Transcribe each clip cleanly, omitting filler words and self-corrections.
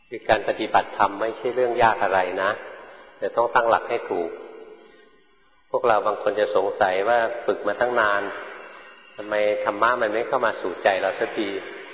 คือการปฏิบัติธรรมไม่ใช่เรื่องยากอะไรนะแต่ต้องตั้งหลักให้ถูกพวกเราบางคนจะสงสัยว่าฝึกมาตั้งนานทำไมธรรมะมันไม่เข้ามาสู่ใจเราสักที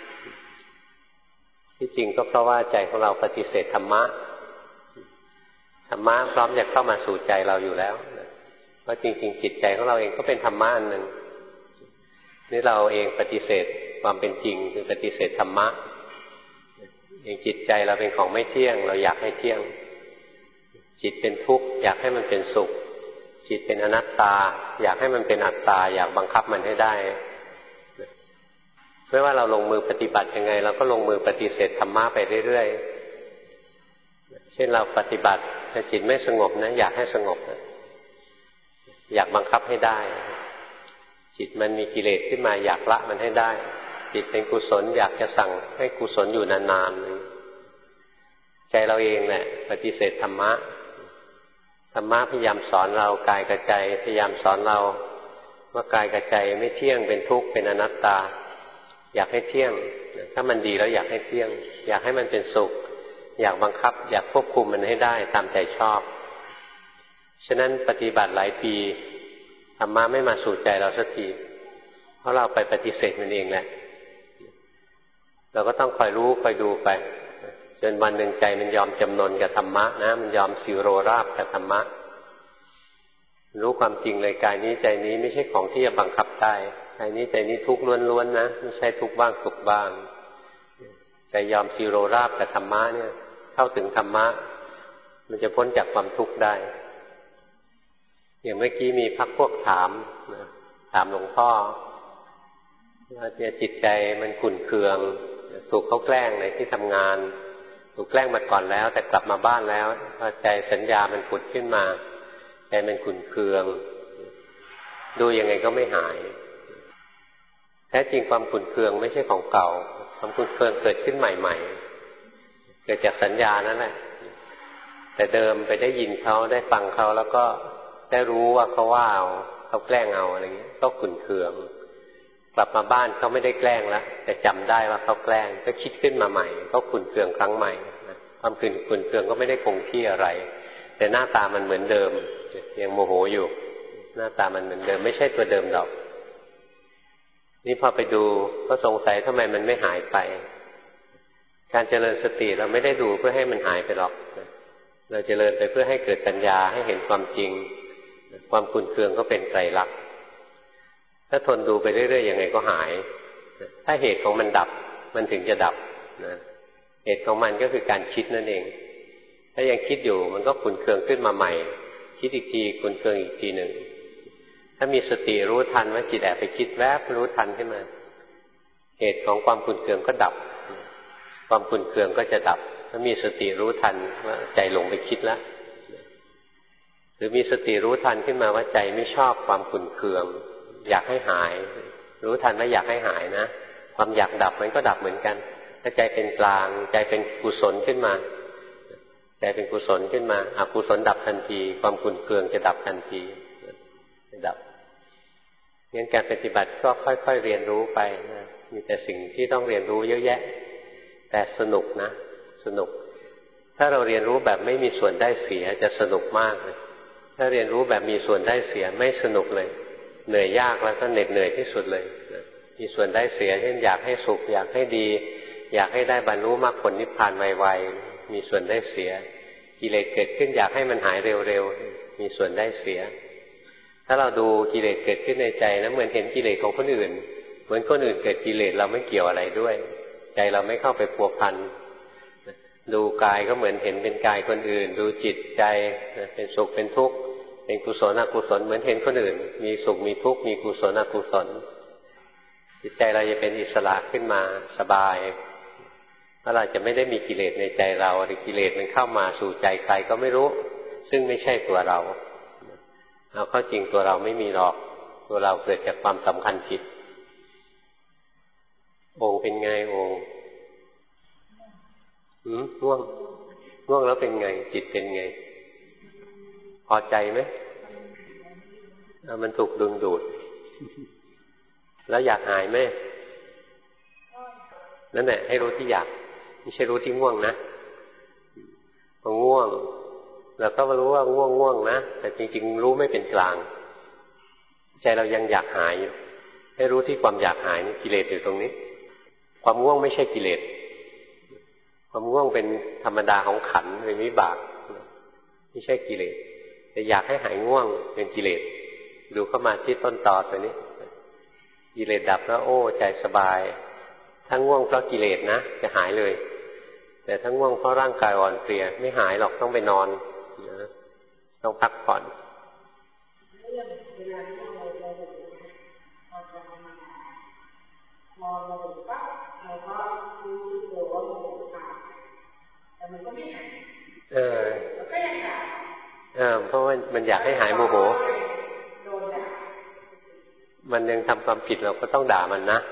ที่จริงก็เพราะว่าใจของเราปฏิเสธธรรมะธรรมะพร้อมจะเข้ามาสู่ใจเราอยู่แล้วเพราะจริงๆจิตใจของเราเองก็เป็นธรรมะอันหนึ่งนี่เราเองปฏิเสธความเป็นจริงคือปฏิเสธธรรมะอย่างจิตใจเราเป็นของไม่เที่ยงเราอยากให้เที่ยงจิตเป็นทุกข์อยากให้มันเป็นสุขจิตเป็นอนัตตาอยากให้มันเป็นอัตตาอยากบังคับมันให้ได้ไม่ว่าเราลงมือปฏิบัติยังไงเราก็ลงมือปฏิเสธธรรมะไปเรื่อยๆเช่นเราปฏิบัติแต่จิตไม่สงบนะอยากให้สงบนะอยากบังคับให้ได้จิตมันมีกิเลสขึ้นมาอยากละมันให้ได้จิตเป็นกุศลอยากจะสั่งให้กุศลอยู่นานๆใจเราเองแหละปฏิเสธธรรมะธรรมะพยายามสอนเรากายกับใจพยายามสอนเราว่ากายกับใจไม่เที่ยงเป็นทุกข์เป็นอนัตตาอยากให้เที่ยงถ้ามันดีแล้วอยากให้เที่ยงอยากให้มันเป็นสุขอยากบังคับอยากควบคุมมันให้ได้ตามใจชอบฉะนั้นปฏิบัติหลายปีธรรมะไม่มาสู่ใจเราสักทีเพราะเราไปปฏิเสธมันเองแหละเราก็ต้องคอยรู้คอยดูไปจนวันหนึ่งใจมันยอมจำนนกับธรรมะนะมันยอมสิโรราบกับธรรมะรู้ความจริงเลยกายนี้ใจนี้ไม่ใช่ของที่จะบังคับได้กายนี้ใจนี้ทุกข์ล้วนๆนะไม่ใช่ทุกข์บ้างสุขบ้างใจยอมสิโรราบกับธรรมะเนี่ยเข้าถึงธรรมะมันจะพ้นจากความทุกข์ได้อย่างเมื่อกี้มีพรรคพวกถามหลวงพ่อว่าจิตใจมันขุ่นเคืองถูกเขาแกล้งในที่ทำงานถูกแกล้งมาก่อนแล้วแต่กลับมาบ้านแล้วพอใจสัญญามันผุดขึ้นมาใจมันขุ่นเคืองดูยังไงก็ไม่หายแท้จริงความขุ่นเคืองไม่ใช่ของเก่าความขุ่นเคืองเกิดขึ้นใหม่ๆเกิดจากสัญญานั่นแหละแต่เดิมไปได้ยินเขาได้ฟังเขาแล้วก็ได้รู้ว่าเขาว่าเขาแกล้งเอาอะไรเงี้ยก็ขุ่นเคืองกลับมาบ้านเขาไม่ได้แกล้งแล้วแต่จำได้ว่าเขาแกล้งก็คิดขึ้นมาใหม่ก็ขุ่นเคืองครั้งใหม่ความขุ่นเคืองก็ไม่ได้คงที่อะไรแต่หน้าตามันเหมือนเดิมยังโมโหอยู่หน้าตามันเหมือนเดิมไม่ใช่ตัวเดิมหรอกนี่พอไปดูก็สงสัยทำไมมันไม่หายไปการเจริญสติเราไม่ได้ดูเพื่อให้มันหายไปหรอกเราเจริญไปเพื่อให้เกิดปัญญาให้เห็นความจริงความขุ่นเคืองก็เป็นไตรลักษณ์ถ้าทนดูไปเรื่อยๆยังไงก็หายถ้าเหตุของมันดับมันถึงจะดับนะเหตุของมันก็คือการคิดนั่นเองถ้ายังคิดอยู่มันก็ขุ่นเคืองขึ้นมาใหม่คิดอีกทีขุ่นเคืองอีกทีหนึ่งถ้ามีสติรู้ทันว่าจิตแอบไปคิดแวบรู้ทันขึ้นมาเหตุของความขุ่นเคืองก็ดับความขุ่นเคืองก็จะดับถ้ามีสติรู้ทันว่าใจหลงไปคิดแล้วหรือมีสติรู้ทันขึ้นมาว่าใจไม่ชอบความขุ่นเคืองอยากให้หายรู้ทันว่าอยากให้หายนะความอยากดับมันก็ดับเหมือนกันถ้าใจเป็นกลางใจเป็นกุศลขึ้นมาใจเป็นกุศลขึ้นมาอกุศลดับทันทีความขุ่นเคืองจะดับทันทีดับงั้นการปฏิบัติก็ค่อยๆเรียนรู้ไปนะมีแต่สิ่งที่ต้องเรียนรู้เยอะแยะแต่สนุกนะสนุกถ้าเราเรียนรู้แบบไม่มีส่วนได้เสียจะสนุกมากเลยถ้าเรียนรู้แบบมีส่วนได้เสียไม่สนุกเลยเหนื่อยยากแล้วก็เหน็ดเหนื่อยที่สุดเลยมีส่วนได้เสียเช่นอยากให้สุขอยากให้ดีอยากให้ได้บรรลุมรรคผลนิพพานไวๆมีส่วนได้เสียกิเลสเกิดขึ้นอยากให้มันหายเร็วๆมีส่วนได้เสียถ้าเราดูกิเลสเกิดขึ้นในใจนะเหมือนเห็นกิเลสของคนอื่นเหมือนคนอื่นเกิดกิเลสเราไม่เกี่ยวอะไรด้วยใจเราไม่เข้าไปพัวพันดูกายก็เหมือนเห็นเป็นกายคนอื่นดูจิตใจเป็นสุขเป็นทุกข์เป็นกุศลอกุศลเหมือนเห็นคนอื่นมีสุขมีทุกข์มีกุศลอกุศลจิตใจเราจะเป็นอิสระขึ้นมาสบายเพราะเราจะไม่ได้มีกิเลสในใจเราหรือกิเลสมันเข้ามาสู่ใจใครก็ไม่รู้ซึ่งไม่ใช่ตัวเราเอาเข้าจริงตัวเราไม่มีหรอกตัวเราเกิดจากความสำคัญผิดโอ่งเป็นไงโอ่งง่วงแล้วเป็นไงจิตเป็นไงพอใจไหมมันถูกดึงดูดแล้วอยากหายไหมนั่นแหละให้รู้ที่อยากไม่ใช่รู้ที่ง่วงนะพอง่วงเราก็รู้ว่าง่วงนะแต่จริงๆรู้ไม่เป็นกลางใจเรายังอยากหายอยู่ให้รู้ที่ความอยากหายนี่กิเลสอยู่ตรงนี้ความง่วงไม่ใช่กิเลสความง่วงเป็นธรรมดาของขันธ์เป็นวิบากไม่ใช่กิเลสแต่อยากให้หายง่วงเป็นกิเลสดูเข้ามาที่ต้นตอตัวนี้กิเลสดับแล้วโอ้ใจสบายถ้าง่วงเพราะกิเลสนะจะหายเลยแต่ถ้าง่วงเพราะร่างกายอ่อนเพลียไม่หายหรอกต้องไปนอนนะต้องพักผ่อนเพราะว่ามันอยากให้หายโมโหมันยังทำความผิดเราก็ต้องด่ามันนะ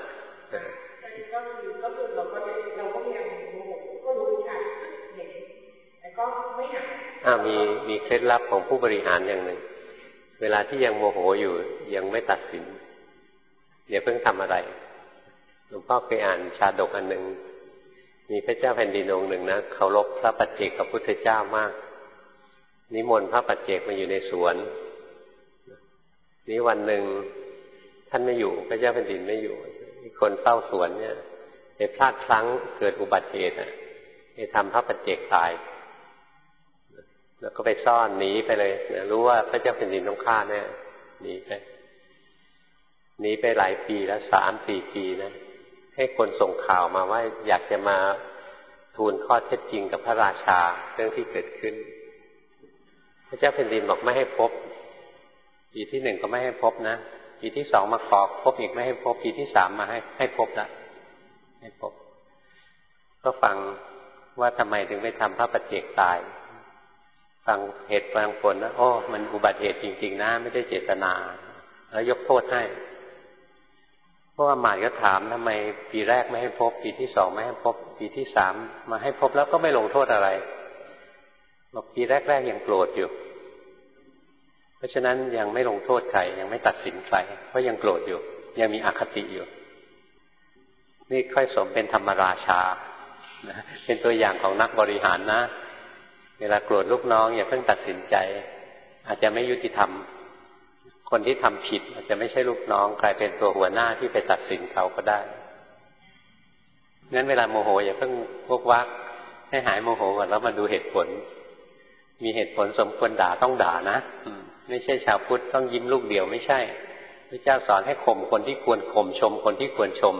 มีเคล็ดลับของผู้บริหารอย่างหนึ่งเวลาที่ยังโมโหอยู่ยังไม่ตัดสินอย่าเพิ่งทำอะไรหลวงพ่อเคยอ่านชาดกอันหนึ่งมีพระเจ้าแผ่นดินองค์หนึ่งนะเคารพพระปัจเจกพุทธเจ้ามากนิมนต์พระปัจเจกมาอยู่ในสวนนี้วันหนึ่งท่านไม่อยู่พระเจ้าแผ่นดินไม่อยู่มีคนเฝ้าสวนเนี่ยไปพลาดพลั้งเกิดอุบัติเหตุไปทำพระปัจเจกตายแล้วก็ไปซ่อนหนีไปเลยรู้ว่าพระเจ้าแผ่นดินต้องฆ่าแน่หนีไปหลายปีแล้ว3-4 ปีนะให้คนส่งข่าวมาว่าอยากจะมาทูลข้อเท็จจริงกับพระราชาเรื่องที่เกิดขึ้นพระเจ้าแผ่นดินบอกไม่ให้พบปีที่1ก็ไม่ให้พบนะปีที่2มาขอพบอีกไม่ให้พบปีที่3มาให้พบละให้พบก็ฟังว่าทำไมถึงไปทำพระปัจเจกตายฟังเหตุฟังผลนะโอ้มันอุบัติเหตุจริงๆนะไม่ได้เจตนาแล้วยกโทษให้เพราะว่าหมายก็ถามทำไมปีแรกไม่ให้พบปีที่2ไม่ให้พบปีที่3มาให้พบแล้วก็ไม่ลงโทษอะไรบอกปีแรกๆยังโกรธอยู่เพราะฉะนั้นยังไม่ลงโทษใครยังไม่ตัดสินใครเพราะยังโกรธอยู่ยังมีอคติอยู่นี่ค่อยสมเป็นธรรมราชาเป็นตัวอย่างของนักบริหารนะเวลาโกรธลูกน้องอย่าเพิ่งตัดสินใจอาจจะไม่ยุติธรรมคนที่ทำผิดอาจจะไม่ใช่ลูกน้องกลายเป็นตัวหัวหน้าที่ไปตัดสินเขาก็ได้งั้นเวลาโมโหอย่าเพิ่งวกวักให้หายโมโหก่อนแล้วมาดูเหตุผลมีเหตุผลสมควรด่าต้องด่านะไม่ใช่ชาวพุทธต้องยิ้มลูกเดียวไม่ใช่พระเจ้าสอนให้ข่มคนที่ควรข่มชมคนที่ควรชม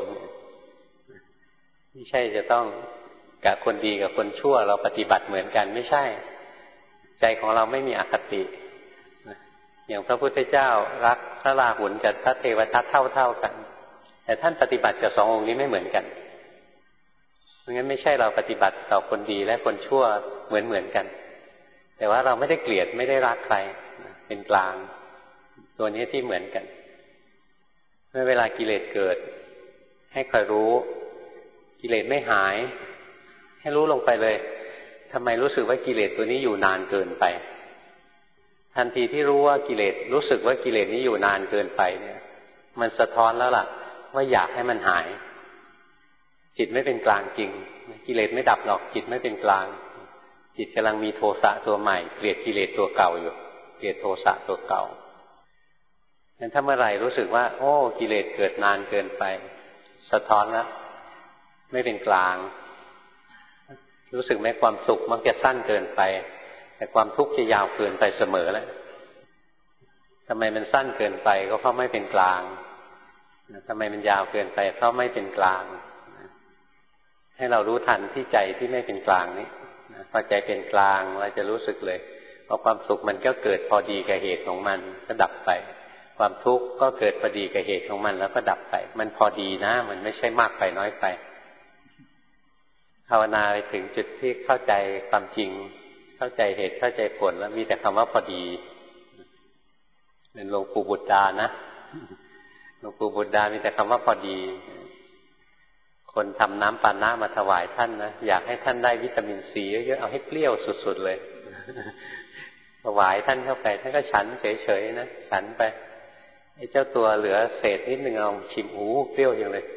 ไม่ใช่จะต้องกับคนดีกับคนชั่วเราปฏิบัติเหมือนกันไม่ใช่ใจของเราไม่มีอคติอย่างพระพุทธเจ้ารักพระราหุลกับพระเทวทัตเท่ากันแต่ท่านปฏิบัติกับ2 องค์นี้ไม่เหมือนกันเพราะงั้นไม่ใช่เราปฏิบัติต่อคนดีและคนชั่วเหมือนกันแต่ว่าเราไม่ได้เกลียดไม่ได้รักใครเป็นกลางตัวนี้ที่เหมือนกันเมื่อเวลากิเลสเกิดให้คอยรู้กิเลสไม่หายให้รู้ลงไปเลยทำไมรู้สึกว่ากิเลสตัวนี้อยู่นานเกินไปทันทีที่รู้ว่ากิเลสรู้สึกว่ากิเลสนี้อยู่นานเกินไปเนี่ยมันสะท้อนแล้วล่ะว่าอยากให้มันหายจิตไม่เป็นกลางจริงกิเลสไม่ดับหรอกจิตไม่เป็นกลางจิตกำลังมีโทสะตัวใหม่เกลียดกิเลสตัวเก่าอยู่เกลียดโทสะตัวเก่างั้นถ้าเมื่อไหร่รู้สึกว่าโอ้กิเลสเกิดนานเกินไปสะท้อนแล้วไม่เป็นกลางรู้สึกไหมความสุขมักจะสั้นเกินไปแต่ความทุกข์จะยาวเกินไปเสมอแล้วทำไมมันสั้นเกินไปก็เพราะไม่เป็นกลางทำไมมันยาวเกินไปเพราะไม่เป็นกลางให้เรารู้ทันที่ใจที่ไม่เป็นกลางนี้พอใจเป็นกลางเราจะรู้สึกเลยว่าความสุขมันก็เกิดพอดีกับเหตุของมันก็ดับไปความทุกข์ก็เกิดพอดีกับเหตุของมันแล้วก็ดับไปมันพอดีนะมันไม่ใช่มากไปน้อยไปภาวนาไปถึงจุดที่เข้าใจความจริงเข้าใจเหตุเข้าใจผลแล้วมีแต่คำว่าพอดีเป็นหลวงปู่บุตรดานะหลวงปู่บุตรดามีแต่คำว่าพอดีคนทำน้ำปานะมาถวายท่านนะอยากให้ท่านได้วิตามินซีเยอะๆเอาให้เปรี้ยวสุดๆเลยถวายท่านเข้าไปท่านก็ฉันเฉยๆนะฉันไปไอ้เจ้าตัวเหลือเศษนิดนึงเอาชิมเปรี้ยวอย่างเลย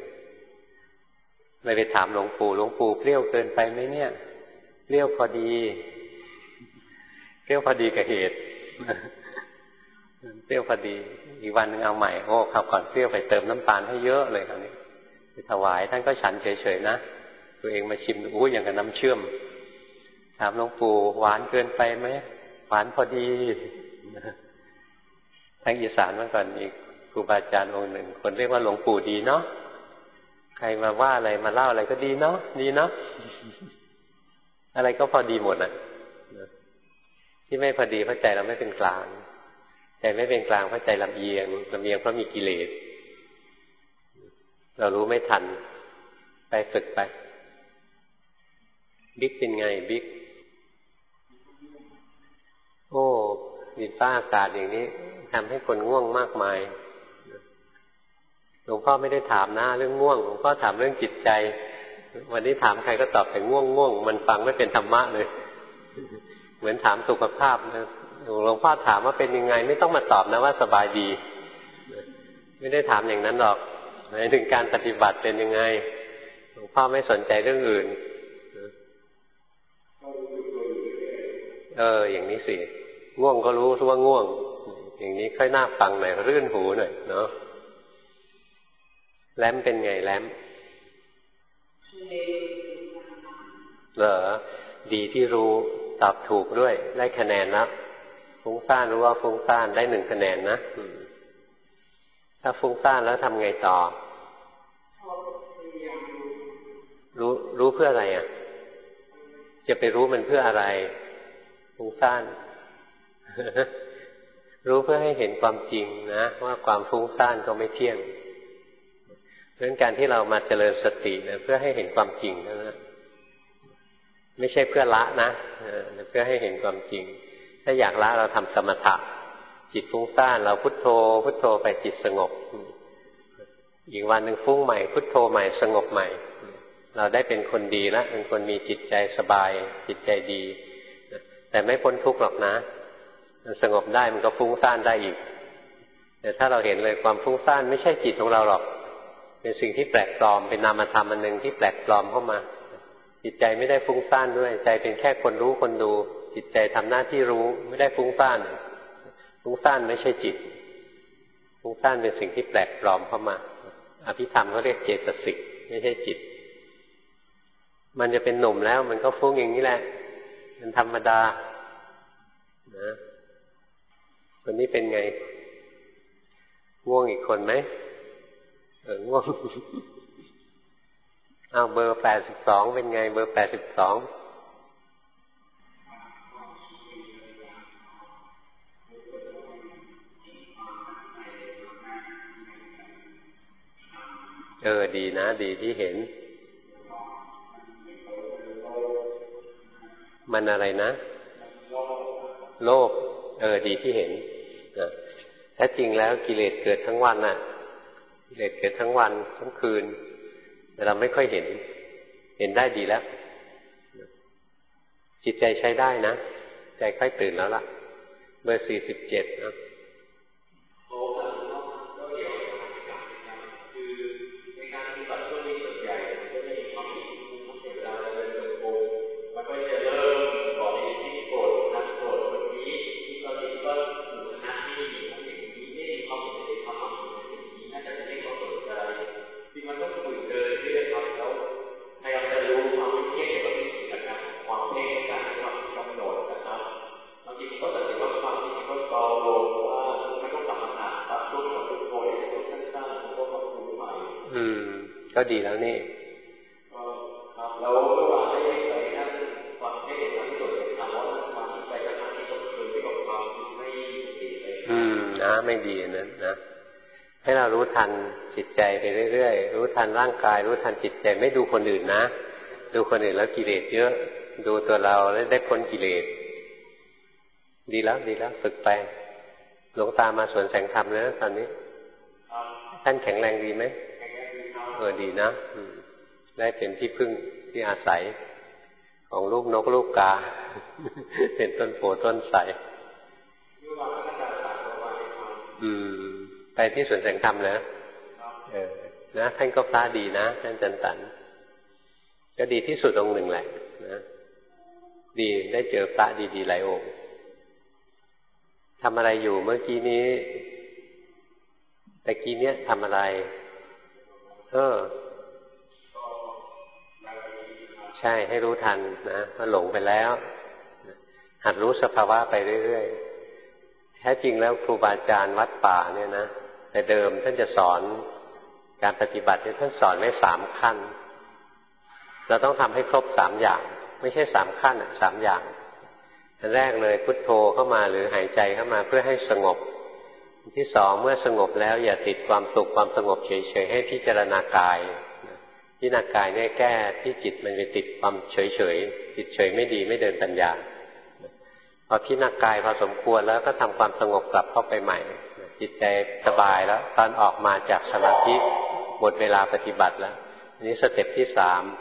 เลยไปถามหลวงปู่เปรี้ยวเกินไปไหมเนี่ยเปรี้ยวพอดีเปรี้ยวพอดีกับเหตุเปรี้ยวพอดีอีกวันนึงเอาใหม่โอ้คราวก่อนเปรี้ยวไปเติมน้ำตาลให้เยอะเลยคราวนี้ไปถวายท่านก็ฉันเฉยๆนะตัวเองมาชิมอู้อย่างกับน้ำเชื่อมถามหลวงปู่หวานเกินไปไหมหวานพอดีทางอีสานเมื่อก่อนอีกครูบาอาจารย์องค์หนึ่งคนเรียกว่าหลวงปู่ดีเนาะใครมาว่าอะไรมาเล่าอะไรก็ดีเนาะดีเนาะอะไรก็พอดีหมดอ่ะที่ไม่พอดีเพราะใจเราไม่เป็นกลางใจไม่เป็นกลางเพราะใจลำเอียงเพราะมีกิเลสเรารู้ไม่ทันไปฝึกไปบิ๊กเป็นไงบิ๊กโอ้ดินฟ้าอากาศอย่างนี้ทำให้คนง่วงมากมายหลวงพ่อไม่ได้ถามนะเรื่องง่วงหลวงพ่อถามเรื่องจิตใจวันนี้ถามใครก็ตอบแต่ง่วงมันฟังไม่เป็นธรรมะเลยเหมือนถามสุขภาพนะหลวงพ่อถามว่าเป็นยังไงไม่ต้องมาตอบนะว่าสบายดีไม่ได้ถามอย่างนั้นหรอกหมายถึงการปฏิบัติเป็นยังไงหลวงพ่อไม่สนใจเรื่องอื่นอย่างนี้สิง่วงก็รู้ว่าง่วงอย่างนี้ค่อยน่าฟังหน่อยรื่นหูหน่อยเนาะแล้มเป็นไงแล้มเหรอดีที่รู้ตอบถูกด้วยได้คะแนนนะฟุ้งซ่านรู้ว่าฟุ้งซ่านได้1 คะแนนนะถ้าฟุ้งซ่านแล้วทำไงต่อรู้เพื่ออะไรอ่ะจะไปรู้มันเพื่ออะไรฟุ้งซ่าน รู้เพื่อให้เห็นความจริงนะว่าความฟุ้งซ่านก็ไม่เที่ยงเพราะฉะนั้นการที่เรามาเจริญสติเนี่ยเพื่อให้เห็นความจริงนะไม่ใช่เพื่อละนะเพื่อให้เห็นความจริงถ้าอยากละเราทำสมถะจิตฟุ้งซ่านเราพุทโธพุทโธไปจิตสงบอีกวันหนึ่งฟุ้งใหม่พุทโธใหม่สงบใหม่เราได้เป็นคนดีแล้วเป็นคนมีจิตใจสบายจิตใจดีแต่ไม่พ้นทุกข์หรอกนะมันสงบได้มันก็ฟุ้งซ่านได้อีกแต่ถ้าเราเห็นเลยความฟุ้งซ่านไม่ใช่จิตของเราหรอกเป็นสิ่งที่แปลกปลอมเป็นนามธรรมอันหนึ่งที่แปลกปลอมเข้ามาจิตใจไม่ได้ฟุ้งซ่านด้วยใจเป็นแค่คนรู้คนดูจิตใจทำหน้าที่รู้ไม่ได้ฟุ้งซ่านฟุ้งซ่านไม่ใช่จิตฟุ้งซ่านเป็นสิ่งที่แปลกปลอมเข้ามาอภิธรรมเขาเรียกเจตสิกไม่ใช่จิตมันจะเป็นหนุ่มแล้วมันก็ฟุ้งอย่างนี้แหละมันธรรมดานะคนนี้เป็นไงง่วงอีกคนไหมง่วงเอาเบอร์82เป็นไงเบอร์82ดีนะดีที่เห็นมันอะไรนะโลภดีที่เห็นนะแท้จริงแล้วกิเลสเกิดทั้งวันน่ะกิเลสเกิดทั้งวันทั้งคืนแต่เราไม่ค่อยเห็นได้ดีแล้วจิตใจใช้ได้นะใจค่อยตื่นแล้วล่ะเบอร์47นะก็ดีแล้วนี่แล้วก็ว่าให้ไปนั่งฟังให้เห็นความที่สุดถามว่าความที่ไปกระทำที่สุดคือที่บอกความไม่ดีเลยนะไม่ดีนั้นนะให้เรารู้ทันจิตใจไปเรื่อยๆรู้ทันร่างกายรู้ทันจิตใจไม่ดูคนอื่นนะดูคนอื่นแล้วกิเลสเยอะดูตัวเราแล้วได้พ้นกิเลสดีแล้วฝึกไปหลวงตามาสวนแสงธรรมแล้วตอนนี้ท่านแข็งแรงดีไหมดีนะได้เป็นที่พึ่งที่อาศัยของลูกนกลูกกาเป็นต้นโพต้นไทรไปที่สวนแสงธรรมนะนะท่านก็พระดีนะท่านจันตันก็ดีที่สุดองค์หนึ่งแหละนะดีได้เจอพระดีๆหลายองค์ทำอะไรอยู่เมื่อกี้นี้ตะกี้เนี้ยทำอะไรใช่ให้รู้ทันนะว่าหลงไปแล้วหัดรู้สภาวะไปเรื่อยๆแท้จริงแล้วครูบาอาจารย์วัดป่าเนี่ยนะแต่เดิมท่านจะสอนการปฏิบัติเนี่ยท่านสอนไว้3 ขั้นเราต้องทำให้ครบ3 อย่างไม่ใช่3 ขั้น3 อย่างอันแรกเลยพุทโธเข้ามาหรือหายใจเข้ามาเพื่อให้สงบอันที่ 2เมื่อสงบแล้วอย่าติดความสุขความสงบเฉยๆให้พิจารณากายพิจารณากายเนี่ยแก้ที่จิตมันไปติดความเฉยๆจิตเฉยไม่ดีไม่เดินปัญญาพอพิจารณากายพอสมควรแล้วก็ทำความสงบกลับเข้าไปใหม่จิตใจสบายแล้วตอนออกมาจากสมาธิหมดเวลาปฏิบัติแล้วอันนี้สเต็ปที่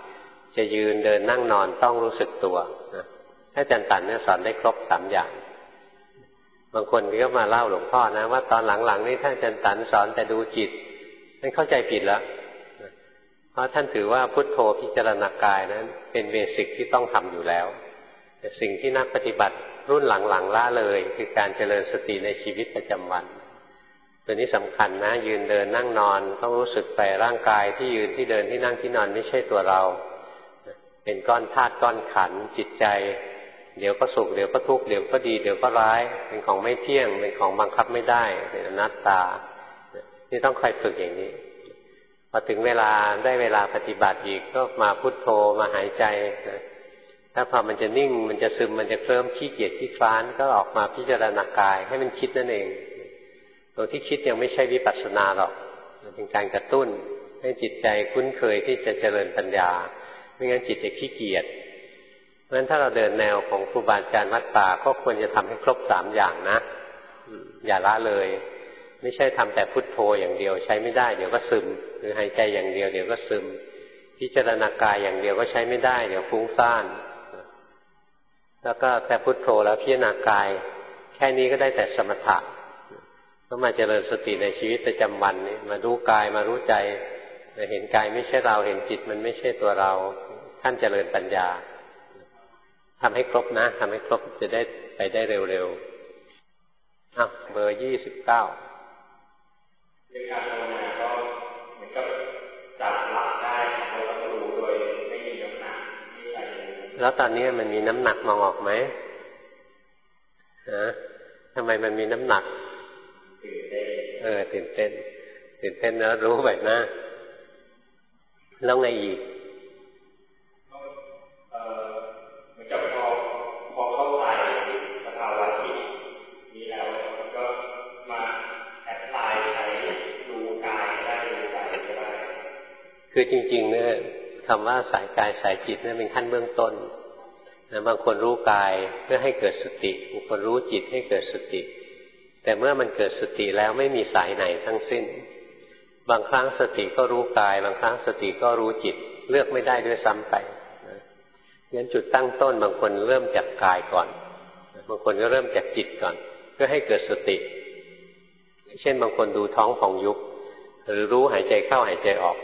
3จะยืนเดินนั่งนอนต้องรู้สึกตัวถ้าอาจารย์ตันเนี่ยสอนได้ครบ3 อย่างบางคนก็มาเล่าหลวงพ่อนะว่าตอนหลังๆนี่ท่านอาจารย์ตันสอนแต่ดูจิตท่านเข้าใจผิดแล้วเพราะท่านถือว่าพุทโธพิจารณากายนั้นเป็นเบสิกที่ต้องทำอยู่แล้วแต่สิ่งที่นักปฏิบัติรุ่นหลังๆละเลยคือการเจริญสติในชีวิตประจำวันตัวนี้สำคัญนะยืนเดินนั่งนอนต้องรู้สึกไปร่างกายที่ยืนที่เดินที่นั่งที่นอนไม่ใช่ตัวเราเป็นก้อนธาตุก้อนขันธ์จิตใจเดี๋ยวก็สุขเดี๋ยวก็ทุกข์เดี๋ยวก็ดีเดี๋ยวก็ร้ายเป็นของไม่เที่ยงเป็นของบังคับไม่ได้เป็นอนัตตานี่ต้องคอยฝึกอย่างนี้พอถึงเวลาได้เวลาปฏิบัติอีกก็มาพุทโธมาหายใจถ้าพอมันจะนิ่งมันจะซึมมันจะเคลิ้มขี้เกียจขี้คลานก็ออกมาพิจารณากายให้มันคิดนั่นเองตัวที่คิดยังไม่ใช่วิปัสสนาหรอกมันเป็นการกระตุ้นให้จิตใจคุ้นเคยที่จะเจริญปัญญาไม่งั้นจิตจะขี้เกียจเพราะฉะนั้นถ้าเราเดินแนวของครูบาอาจารย์วัดป่าก็ควรจะทำให้ครบ3 อย่างนะอย่าละเลยไม่ใช่ทำแต่พุทโธอย่างเดียวใช้ไม่ได้เดี๋ยวก็ซึมหรือหายใจอย่างเดียวเดี๋ยวก็ซึมพิจารณากายอย่างเดียวก็ใช้ไม่ได้เดี๋ยวฟุ้งซ่านแล้วก็แต่พุทโธแล้วพิจารณากายแค่นี้ก็ได้แต่สมถะต้องมาเจริญสติในชีวิตประจำวันนี้มารู้กายมารู้ใจเห็นกายไม่ใช่เราเห็นจิตมันไม่ใช่ตัวเราท่านเจริญปัญญาทำให้ครบนะทำให้ครบจะได้ไปได้เร็วๆเบอร์29ในการภาวนาก็เหมือนกับจับหลักได้แล้วก็รู้โดยไม่มีน้ำหนักแล้วตอนนี้มันมีน้ำหนักมองออกไหมทำไมมันมีน้ำหนักตื่นเต้นนะรู้แบบนะแล้วไงอีกเหมือนกับพอเข้าใจสภาวะที่นี้แล้วก็มาแอพพลายใช้ดูกายได้ดูใจก็ได้คือจริงๆเนี่ยคำว่าสายกายสายจิตเนี่ยเป็นขั้นเบื้องต้นบางคนรู้กายเพื่อให้เกิดสติบางคนรู้จิตให้เกิดสติแต่เมื่อมันเกิดสติแล้วไม่มีสายไหนทั้งสิ้นบางครั้งสติก็รู้กายบางครั้งสติก็รู้จิตเลือกไม่ได้ด้วยซ้ำไปงั้นจุดตั้งต้นบางคนเริ่มจากกายก่อนบางคนก็เริ่มจากจิตก่อนเพื่อให้เกิดสติเช่นบางคนดูท้องผ่องยุบหรือรู้หายใจเข้าหายใจออก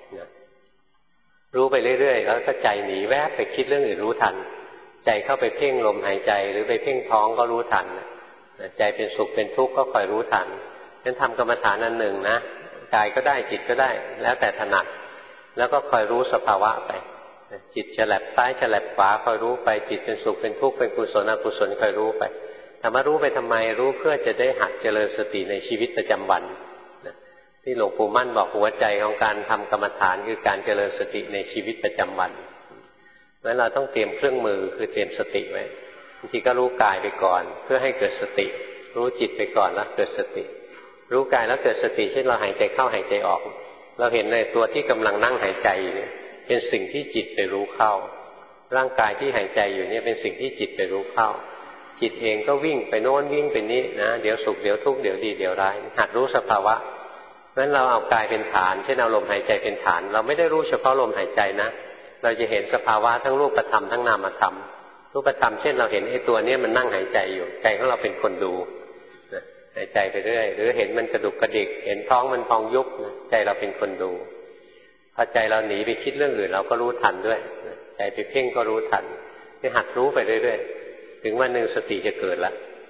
รู้ไปเรื่อยๆแล้วก็ใจหนีแวบไปคิดเรื่องอื่นรู้ทันใจเข้าไปเพ่งลมหายใจหรือไปเพ่งท้องก็รู้ทันใจเป็นสุขเป็นทุกข์ก็คอยรู้ทันงั้นทำกรรมฐานอันหนึ่งนะกายก็ได้จิตก็ได้แล้วแต่ถนัดแล้วก็คอยรู้สภาวะไปจิตฉลับซ้ายฉลับขวาคอยรู้ไปจิตเป็นสุขเป็นทุกข์เป็นกุศลอกุศลคอยรู้ไปถามว่ารู้ไปทำไมรู้เพื่อจะได้หัดเจริญสติในชีวิตประจำวันที่หลวงปู่มั่นบอกหัวใจของการทำกรรมฐานคือการเจริญสติในชีวิตประจำวันเพราะฉะนั้นเราต้องเตรียมเครื่องมือคือเตรียมสติไว้บางทีก็รู้กายไปก่อนเพื่อให้เกิดสติรู้จิตไปก่อนแล้วเกิดสติรู้กายแล้วเกิดสติเช่นเราหายใจเข้าหายใจออกเราเห็นในตัวที่กำลังนั่งหายใจเนี่ยเป็นสิ่งที่จิตไปรู้เข้าร่างกายที่หายใจอยู่เนี่ยเป็นสิ่งที่จิตไปรู้เข้าจิตเองก็วิ่งไปโน้นวิ่งไปนี้นะเดี๋ยวสุขเดี๋ยวทุกข์เดี๋ยวดีเดี๋ยวร้ายหัดรู้สภาวะเพราะฉะนั้นเราเอากายเป็นฐานเช่นเอาลมหายใจเป็นฐานเราไม่ได้รู้เฉพาะลมหายใจนะเราจะเห็นสภาวะทั้งรูปธรรมทั้งนามธรรมรูปธรรมเช่นเราเห็นไอ้ตัวนี้มันนั่งหายใจอยู่ใจของเราเป็นคนดูหายใจไปเรื่อยหรือเห็นมันกระดุกกระดิกเห็นท้องมันพองยุบใจเราเป็นคนดูพอใจเราหนีไปคิดเรื่องอื่นเราก็รู้ทันด้วยใจไปเพ่งก็รู้ทันให้หัดรู้ไปเรื่อยๆถึงวันหนึ่งสติจะเกิดแล้ว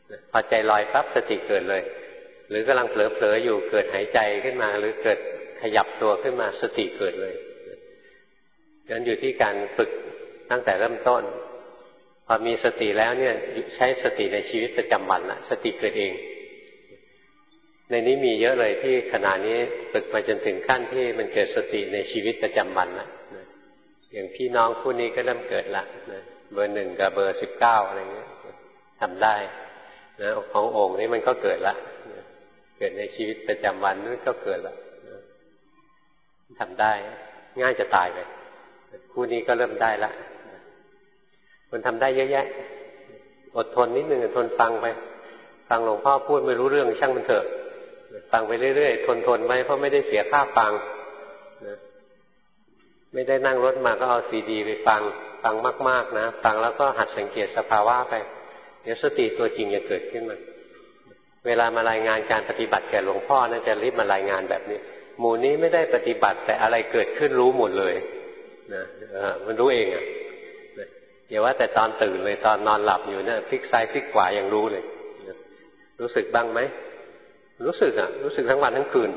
พอใจลอยปั๊บสติเกิดเลยหรือกำลังเผลอๆอยู่เกิดหายใจขึ้นมาหรือเกิดขยับตัวขึ้นมาสติเกิดเลยงั้นอยู่ที่การฝึกตั้งแต่เริ่มต้นพอมีสติแล้วเนี่ยใช้สติในชีวิตประจำวันละสติเกิดเองในนี้มีเยอะเลยที่ขณะนี้ฝึกมาจนถึงขั้นที่มันเกิดสติในชีวิตประจำวันละอย่างพี่น้องคู่นี้ก็เริ่มเกิดละเบอร์ 1กับเบอร์ 19อะไรเงี้ยทำได้นะของโอ่งนี่มันก็เกิดละเกิดในชีวิตประจำวันนั่นก็เกิดละทำได้ง่ายจะตายไปคู่นี้ก็เริ่มได้ละคนทำได้เยอะแยะอดทนนิดนึงทนฟังไปฟังหลวงพ่อพูดไม่รู้เรื่องช่างมันเถอะฟังไปเรื่อยๆทนไว้เพราะไม่ได้เสียค่าฟังนะไม่ได้นั่งรถมาก็เอาซีดีไปฟังมากๆนะฟังแล้วก็หัดสังเกตสภาวะไปเดี๋ยวสติตัวจริงจะเกิดขึ้นมาเวลามารายงานการปฏิบัติแก่หลวงพ่อนะจะรีบมารายงานแบบนี้หมู่นี้ไม่ได้ปฏิบัติแต่อะไรเกิดขึ้นรู้หมดเลยนะมันรู้เองอ่ะอย่าว่าแต่ตอนตื่นเลยตอนนอนหลับอยู่เนี่ยพลิกซ้ายพลิกขวายังรู้เลยรู้สึกบ้างไหมรู้สึกอ่ะรู้สึกทั้งวันทั้งคืน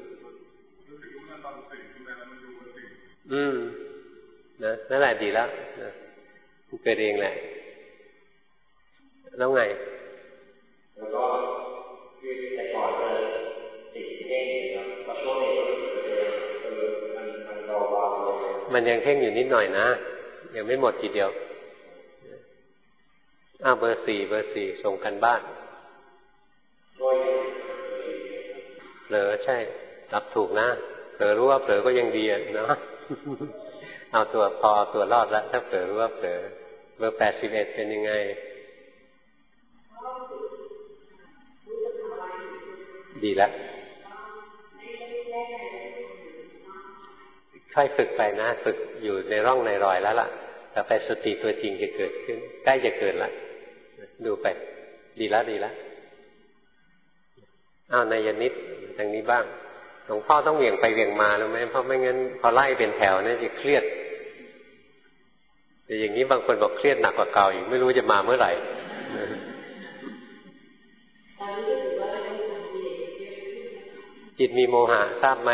นะนั่นแหละดีแล้วนะเกิดเองแหละแล้วไงแล้วก็คือแต่ก่อนเลยติดเพ่งพอช่วงนี้มันเบาๆมันยังเพ่งอยู่นิดหน่อยนะยังไม่หมดทีเดียวเบอร์ 4ส่งกันบ้านเผลอใช่รับถูกนะเผลอรู้ว่าเผลอก็ยังดีเนาะเอาตัวพอตัวรอดแล้วถ้าเผลอรู้ว่าเผลอเบอร์ 81เป็นยังไงดีแล้วค่อยฝึกไปนะฝึกอยู่ในร่องในรอยแล้วล่ะแต่ไปสติตัวจริงจะเกิดขึ้นใกล้จะเกิดแล้วดูไปดีแล้วนายนิดทางนี้บ้างหลวงพ่อต้องเหวี่ยงไปเหวี่ยงมารู้ไหมเพราะไม่งั้นพอไล่เป็นแถวเนี่ยจะเครียดแต่อย่างนี้บางคนบอกเครียดหนักกว่าเก่าอีกไม่รู้จะมาเมื่อไหร่จิตมีโมหะทราบไหม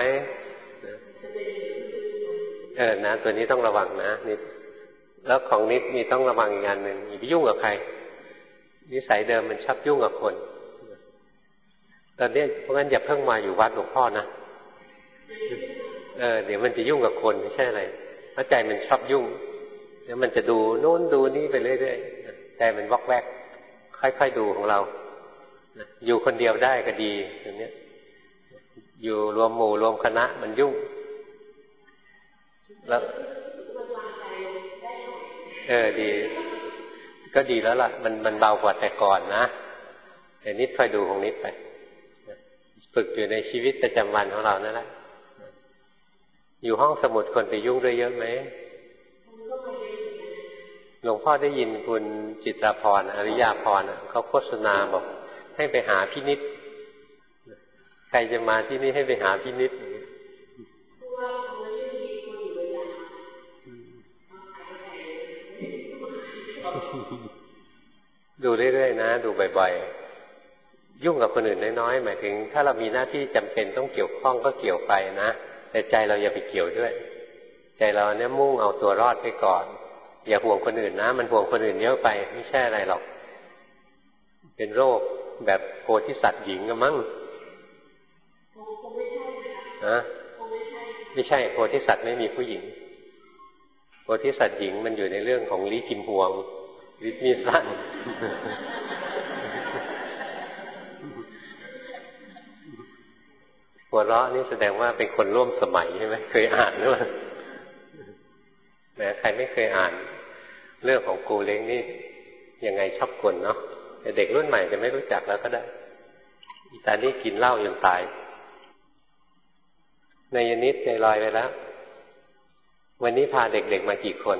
นะตัวนี้ต้องระวังนะนิดแล้วของนิดมีต้องระวังอีกงานหนึ่งอย่าไปยุ่งกับใครนิสัยเดิมมันชอบยุ่งกับคนตอนนี้เพราะงั้นอย่าเพิ่งมาอยู่วัดหลวงพ่อนะเดี๋ยวมันจะยุ่งกับคนไม่ใช่อะไรเพราะใจมันชอบยุ่งเดี๋ยวมันจะดูโน้นดูนี่ไปเรื่อยๆใจมันวอกแวกค่อยๆดูของเราอยู่คนเดียวได้ก็ดีอย่างนี้อยู่รวมหมู่รวมคณะมันยุ่งแล้วดีก็ดีแล้วล่ะมันเบากว่าแต่ก่อนนะแต่นิดค่อยดูของนิดไปฝึกอยู่ในชีวิตประจำวันของเรานั่นแหละอยู่ห้องสมุดคนไปยุ่งด้วยเยอะไหมหลวงพ่อได้ยินคุณจิตราพรอริยาพรเขาโฆษณาบอกให้ไปหาพี่นิดใครจะมาที่นี่ให้ไปหาพี่นิดดูเรื่อยๆนะดูบ่อยๆยุ่งกับคนอื่นน้อยๆหมายถึงถ้าเรามีหน้าที่จำเป็นต้องเกี่ยวข้องก็เกี่ยวไปนะแต่ใจเราอย่าไปเกี่ยวด้วยใจเราเนี่ยมุ่งเอาตัวรอดไปก่อนอย่าห่วงคนอื่นนะมันห่วงคนอื่นเยอะไปไม่ใช่อะไรหรอกเป็นโรคแบบโพธิสัตว์หญิงก็มั้งไม่ใช่โพธิสัตว์ไม่มีผู้หญิงโพธิสัตว์หญิงมันอยู่ในเรื่องของลี้กิมฮวงลิ้นมีสั้นหัวเราะนี่แสดงว่าเป็นคนร่วมสมัยใช่ไหมเคยอ่านหรือเปล่าแม้ใครไม่เคยอ่านเรื่องของกูเล้งนี่ยังไงชอบกลเนาะแต่เด็กรุ่นใหม่จะไม่รู้จักแล้วก็ได้อีตานี่กินเหล้าจนตายนายนิดใจลอยไปแล้ววันนี้พาเด็กๆมากี่คน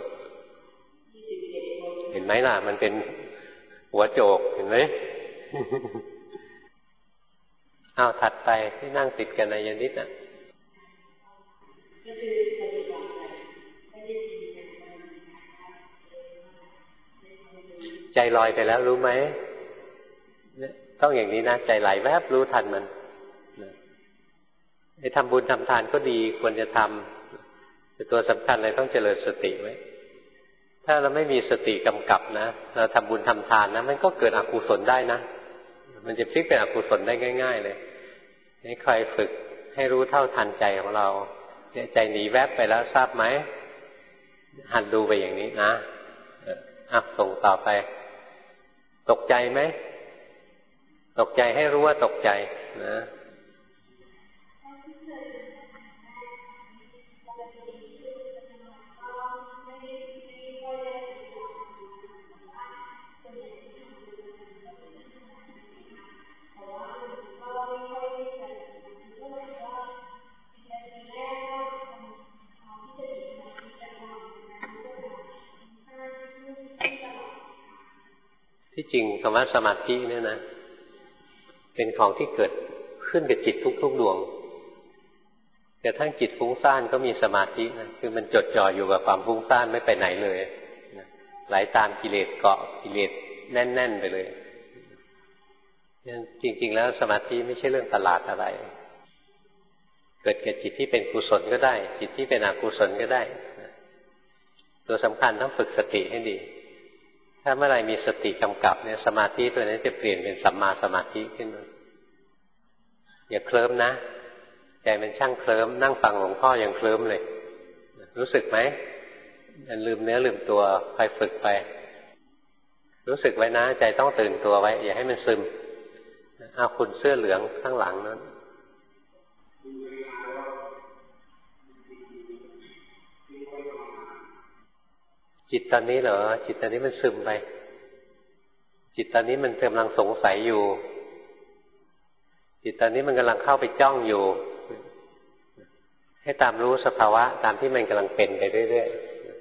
เห็นไหมล่ะมันเป็นหัวโจกเห็นไหมถัดไปที่นั่งติดกันนายนิดใจลอยไปแล้วรู้ไหมต้องอย่างนี้นะใจไหลแวบรู้ทันมันไอ้ทำบุญทำทานก็ดีควรจะทำแต่ตัวสำคัญเลยต้องเจริญสติไว้ถ้าเราไม่มีสติกำกับนะเราทำบุญทำทานนะมันก็เกิดอกุศลได้นะมันจะพลิกเป็นอกุศลได้ง่ายๆเลยนี่ใครฝึกให้รู้เท่าทันใจของเราเนี่ยใจหนีแวบไปแล้วทราบไหมหัดดูไปอย่างนี้นะส่งต่อไปตกใจไหมตกใจให้รู้ว่าตกใจนะที่จริงคำว่าสมาธิเนี่ยนะเป็นของที่เกิดขึ้นกับจิตทุกๆดวงแต่ทั้งจิตฟุ้งซ่านก็มีสมาธินะคือมันจดจ่ออยู่กับความฟุ้งซ่านไม่ไปไหนเลยนะไหลตามกิเลสเกาะกิเลสแน่นๆไปเลยจริงๆแล้วสมาธิไม่ใช่เรื่องตลาดอะไรเกิดกับจิตที่เป็นกุศลก็ได้จิตที่เป็นอกุศลก็ได้ตัวสำคัญต้องฝึกสติให้ดีถ้าเมื่อไรมีสติกำกับเนี่ยสมาธิตัวนี้จะเปลี่ยนเป็นสัมมาสมาธิขึ้นมาอย่าเคลิ้มนะใจมันช่างเคลิ้มนั่งฟังหลวงพ่อยังเคลิ้มเลยรู้สึกไหมมันลืมเนื้อลืมตัวคอยฝึกไปรู้สึกไว้นะใจต้องตื่นตัวไว้อย่าให้มันซึมเอาคุณเสื้อเหลืองข้างหลังนั้นจิตตอนนี้เหรอจิตตอนนี้มันซึมไปจิตตอนนี้มันกำลังสงสัยอยู่จิตตอนนี้มันกำลังเข้าไปจ้องอยู่ให้ตามรู้สภาวะตามที่มันกำลังเป็นไปเรื่อย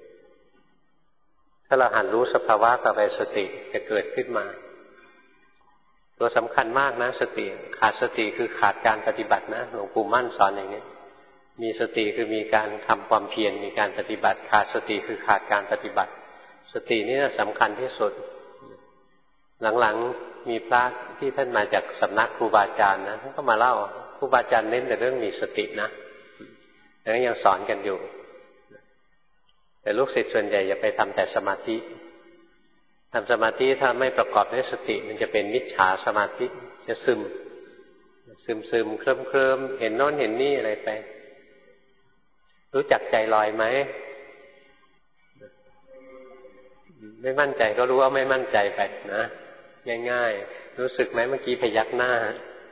ๆถ้าเราหันรู้สภาวะต่อไปสติจะเกิดขึ้นมาตัวสำคัญมากนะสติขาดสติคือขาดการปฏิบัตินะหลวงปู่มั่นสอนอย่างนี้มีสติคือมีการทำความเพียรมีการปฏิบัติขาดสติคือขาดการปฏิบัติสตินี่สำคัญที่สุดหลังๆมีพระที่ท่านมาจากสำนักครูบาอาจารย์นะท่านก็มาเล่าครูบาอาจารย์เน้นแต่เรื่องมีสตินะแต่ก็ยังสอนกันอยู่แต่ลูกศิษย์ส่วนใหญ่อย่าไปทำแต่สมาธิทำสมาธิถ้าไม่ประกอบด้วยสติมันจะเป็นมิจฉาสมาธิจะซึมเคลิ้มเห็นโน่นเห็นนี่อะไรไปรู้จักใจลอยไหมไม่มั่นใจก็รู้ว่าไม่มั่นใจไปนะง่ายๆรู้สึกไหมเมื่อกี้พยักหน้า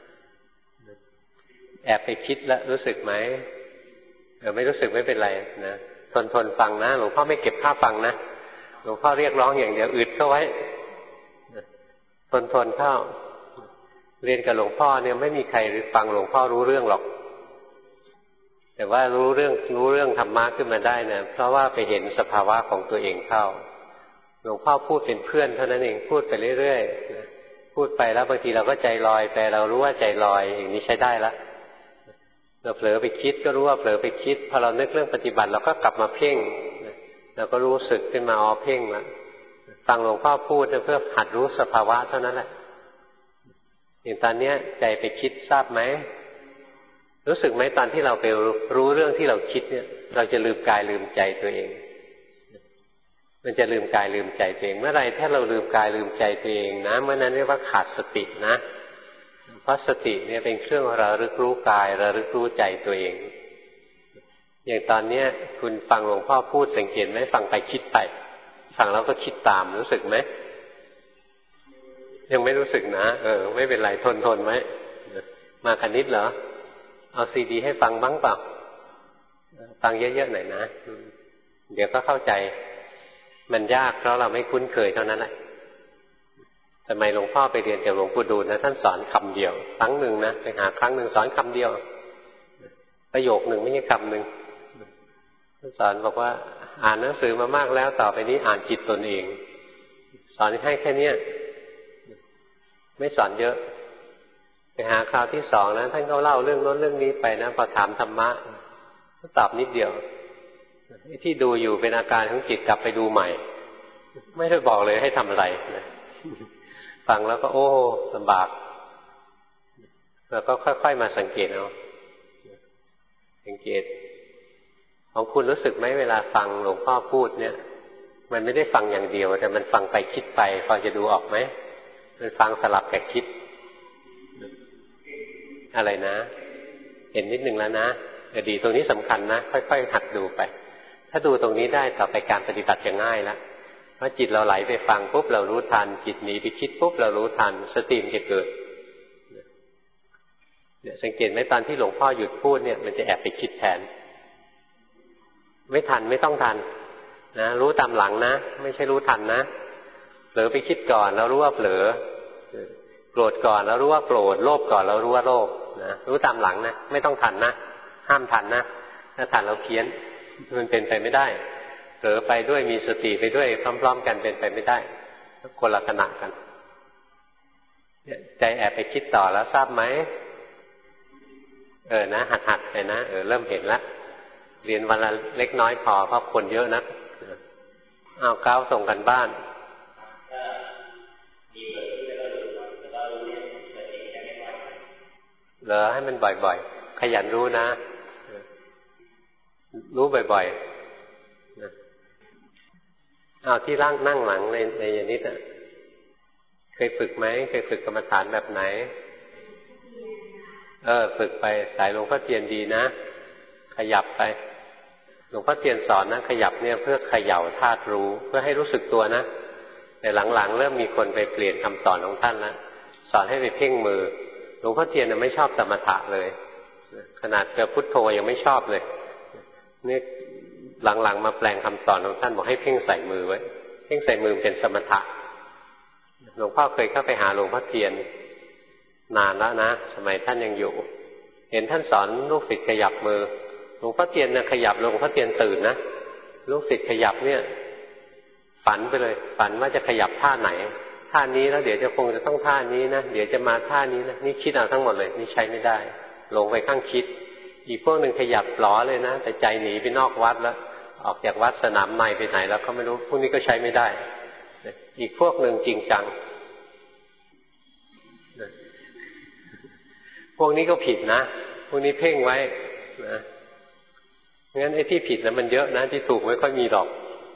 แอบไปคิดแล้วรู้สึกไหมไม่รู้สึกไม่เป็นไรนะทนฟังนะหลวงพ่อไม่เก็บภาพฟังนะหลวงพ่อเรียกร้องอย่างเดียวอึดเข้าไว้ทนเข้าเรียนกับหลวงพ่อเนี่ยไม่มีใครฟังหลวงพ่อรู้เรื่องหรอกแต่ว่ารู้เรื่องธรรมะขึ้นมาได้นะเพราะว่าไปเห็นสภาวะของตัวเองเข้าหลวงพ่อพูดเป็นเพื่อนเท่านั้นเองพูดไปเรื่อยๆพูดไปแล้วบางทีเราก็ใจลอยไปเรารู้ว่าใจลอยอย่างนี้ใช้ได้ละเราเผลอไปคิดก็รู้ว่าเผลอไปคิดพอเรานึกเรื่องปฏิบัติเราก็กลับมาเพ่งเราก็รู้สึกขึ้นมาเพ่งแล้วฟังหลวงพ่อพูดเพื่อหัดรู้สภาวะเท่านั้นแหละอย่างตอนนี้ใจไปคิดทราบไหมรู้สึกไหมตอนที่เราไปรู้เรื่องที่เราคิดเนี่ยเราจะลืมกายลืมใจตัวเองมันจะลืมกายลืมใจตัวเองเมื่อไรถ้าเราลืมกายลืมใจตัวเองนะเมื่อนั้นเรียกว่าขาดสตินะเพราะสติเนี่ยเป็นเครื่องระลึกรู้กายระลึกรู้ใจตัวเองอย่างตอนนี้คุณฟังหลวงพ่อพูดสังเกตไหมฟังไปคิดไปฟังแล้วก็คิดตามรู้สึกไหมยังไม่รู้สึกนะไม่เป็นไรทนไหมมาคณิตเหรอเอาซีดีให้ฟังบ้างเปล่าฟังเยอะๆหน่อยนะเดี๋ยวก็เข้าใจมันยากเพราะเราไม่คุ้นเคยเท่านั้นแหละทำไมหลวงพ่อไปเรียนจากหลวงปู่ดูลนะท่านสอนคำเดียวครั้งหนึ่งนะไปหาครั้งหนึ่งสอนคำเดียวประโยคหนึ่งไม่ใช่คำหนึ่งท่านสอนบอกว่าอ่านหนังสือมามากแล้วต่อไปนี้อ่านจิตตนเองสอนให้แค่นี้ไม่สอนเยอะไปหาคราวที่สองนะท่านก็เล่าเรื่องโน้นเรื่องนี้ไปนะพอถามธรรมะก็ตอบนิดเดียวที่ดูอยู่เป็นอาการของจิตกลับไปดูใหม่ไม่ได้บอกเลยให้ทำอะไรนะฟังแล้วก็โอ้ลำบากเราก็ค่อยๆมาสังเกตเอาสังเกตของคุณรู้สึกไหมเวลาฟังหลวงพ่อพูดเนี่ยมันไม่ได้ฟังอย่างเดียวแต่มันฟังไปคิดไปพอจะดูออกไหมมันฟังสลับกับคิดอะไรนะเห็นนิดนึงแล้วนะดีตรงนี้สำคัญนะค่อยๆหัดดูไปถ้าดูตรงนี้ได้ต่อไปการปฏิบัติจะง่ายแล้วเพราะจิตเราไหลไปฟังปุ๊บเรารู้ทันจิตหนีไปคิดปุ๊บเรารู้ทันสติมันจะเกิดเนี่ยสังเกตไหมตอนที่หลวงพ่อหยุดพูดเนี่ยมันจะแอบไปคิดแทนไม่ทันไม่ต้องทันนะรู้ตามหลังนะไม่ใช่รู้ทันนะเผลอไปคิดก่อนแล้วรู้ว่าเผลอโกรธก่อนแล้วรู้ว่าโกรธโลภก่อนแล้วรู้ว่าโลภนะรู้ตามหลังนะไม่ต้องทันนะห้ามทันนะถ้าทันเราเพี้ยนมันเป็นไปไม่ได้เผลอไปด้วยมีสติไปด้วยพร้อมๆกันเป็นไปไม่ได้คนละขณะกันใจแอบไปคิดต่อแล้วทราบไหมนะหัดๆไปนะเริ่มเห็นแล้วเรียนวันละเล็กน้อยพอเพราะคนเยอะนะเอาก้าวส่งกันบ้านเหรอให้มันบ่อยๆขยันรู้นะรู้บ่อยๆเอาที่นั่งหลังในอย่างนี้นะเคยฝึกไหมเคยฝึกกรรมฐานแบบไหนฝึกไปสายหลวงพ่อเทียนดีนะขยับไปหลวงพ่อเทียนสอนนะขยับเนี่ยเพื่อเขย่าธาตุรู้เพื่อให้รู้สึกตัวนะแต่หลังๆเริ่มมีคนไปเปลี่ยนคำสอนของท่านแล้วสอนให้ไปเพ่งมือหลวงพ่อเทียนไม่ชอบสมถะเลยขนาดเจอพุทโธยังไม่ชอบเลยนี่หลังๆมาแปลงคำสอนของท่านบอกให้เพ่งใส่มือไว้เพ่งใส่มือเป็นสมถะหลวงพ่อเคยเข้าไปหาหลวงพ่อเทียนนานแล้วนะสมัยท่านยังอยู่เห็นท่านสอนลูกศิษย์ขยับมือหลวงพ่อเทียนนะขยับหลวงพ่อเทียนตื่นนะลูกศิษย์ขยับเนี่ยฝันไปเลยฝันว่าจะขยับท่าไหนท่านี้แล้วเดี๋ยวจะคงจะต้องท่านี้นะเดี๋ยวจะมาท่านี้นะนี่คิดเอาทั้งหมดเลยนี่ใช้ไม่ได้ลงไปข้างคิดอีกพวกหนึ่งขยับหลอเลยนะแต่ใจหนีไปนอกวัดแล้วออกจากวัดสนามในไปไหนแล้วก็ไม่รู้พวกนี้ก็ใช้ไม่ได้อีกพวกหนึ่งจริงจังพวกนี้ก็ผิดนะพวกนี้เพ่งไว้นะงั้นไอ้ที่ผิดนะมันเยอะนะที่ถูกไม่ค่อยมีหรอก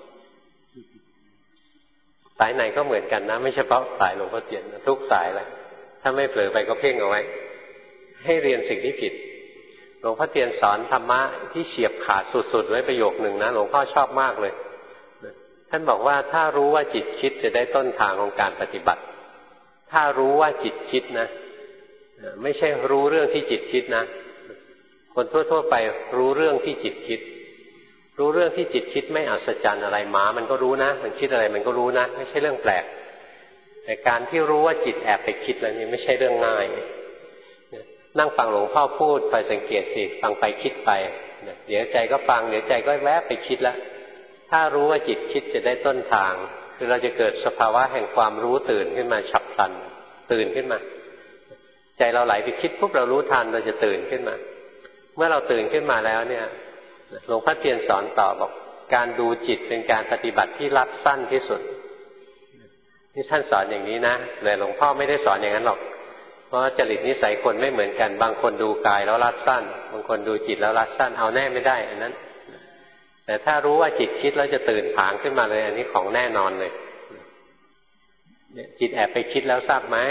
สายไหนก็เหมือนกันนะไม่เฉพาะสายหลวงพ่อเทียนนะทุกสายเลยถ้าไม่เผลอไปก็เพ่งเอาไว้ให้เรียนสิ่งที่ผิดหลวงพ่อเทียนสอนธรรมะที่เฉียบขาดสุดๆไว้ประโยคหนึ่งนะหลวงพ่อชอบมากเลยท่านบอกว่าถ้ารู้ว่าจิตคิดจะได้ต้นทางของการปฏิบัติถ้ารู้ว่าจิตคิดนะไม่ใช่รู้เรื่องที่จิตคิดนะคนทั่วๆไปรู้เรื่องที่จิตคิดรู้เรื่องที่จิตคิดไม่อัศจรรย์อะไรหมามันก็รู้นะมันคิดอะไรมันก็รู้นะไม่ใช่เรื่องแปลกแต่การที่รู้ว่าจิตแอบไปคิดแล้วนี่ไม่ใช่เรื่องง่ายนั่งฟังหลวงพ่อพูดไปสังเกตสิฟังไปคิดไปเดี๋ยวใจก็ฟังเดี๋ยวใจก็แวบไปคิดแล้วถ้ารู้ว่าจิตคิดจะได้ต้นทางคือเราจะเกิดสภาวะแห่งความรู้ตื่นขึ้นมาฉับพลันตื่นขึ้นมาใจเราไหลไปคิดปุ๊บเรารู้ทันเราจะตื่นขึ้นมาเมื่อเราตื่นขึ้นมาแล้วเนี่ยหลวงพ่อเทียนสอนต่อบอกการดูจิตเป็นการปฏิบัติที่รัดสั้นที่สุดนี่ท่านสอนอย่างนี้นะแต่หลวงพ่อไม่ได้สอนอย่างนั้นหรอกเพราะจริตนิสัยคนไม่เหมือนกันบางคนดูกายแล้วรัดสั้นบางคนดูจิตแล้วรัดสั้นเอาแน่ไม่ได้อันนั้นแต่ถ้ารู้ว่าจิตคิดแล้วจะตื่นผางขึ้นมาเลยอันนี้ของแน่นอนเลยจิตแอบไปคิดแล้วทราบไหม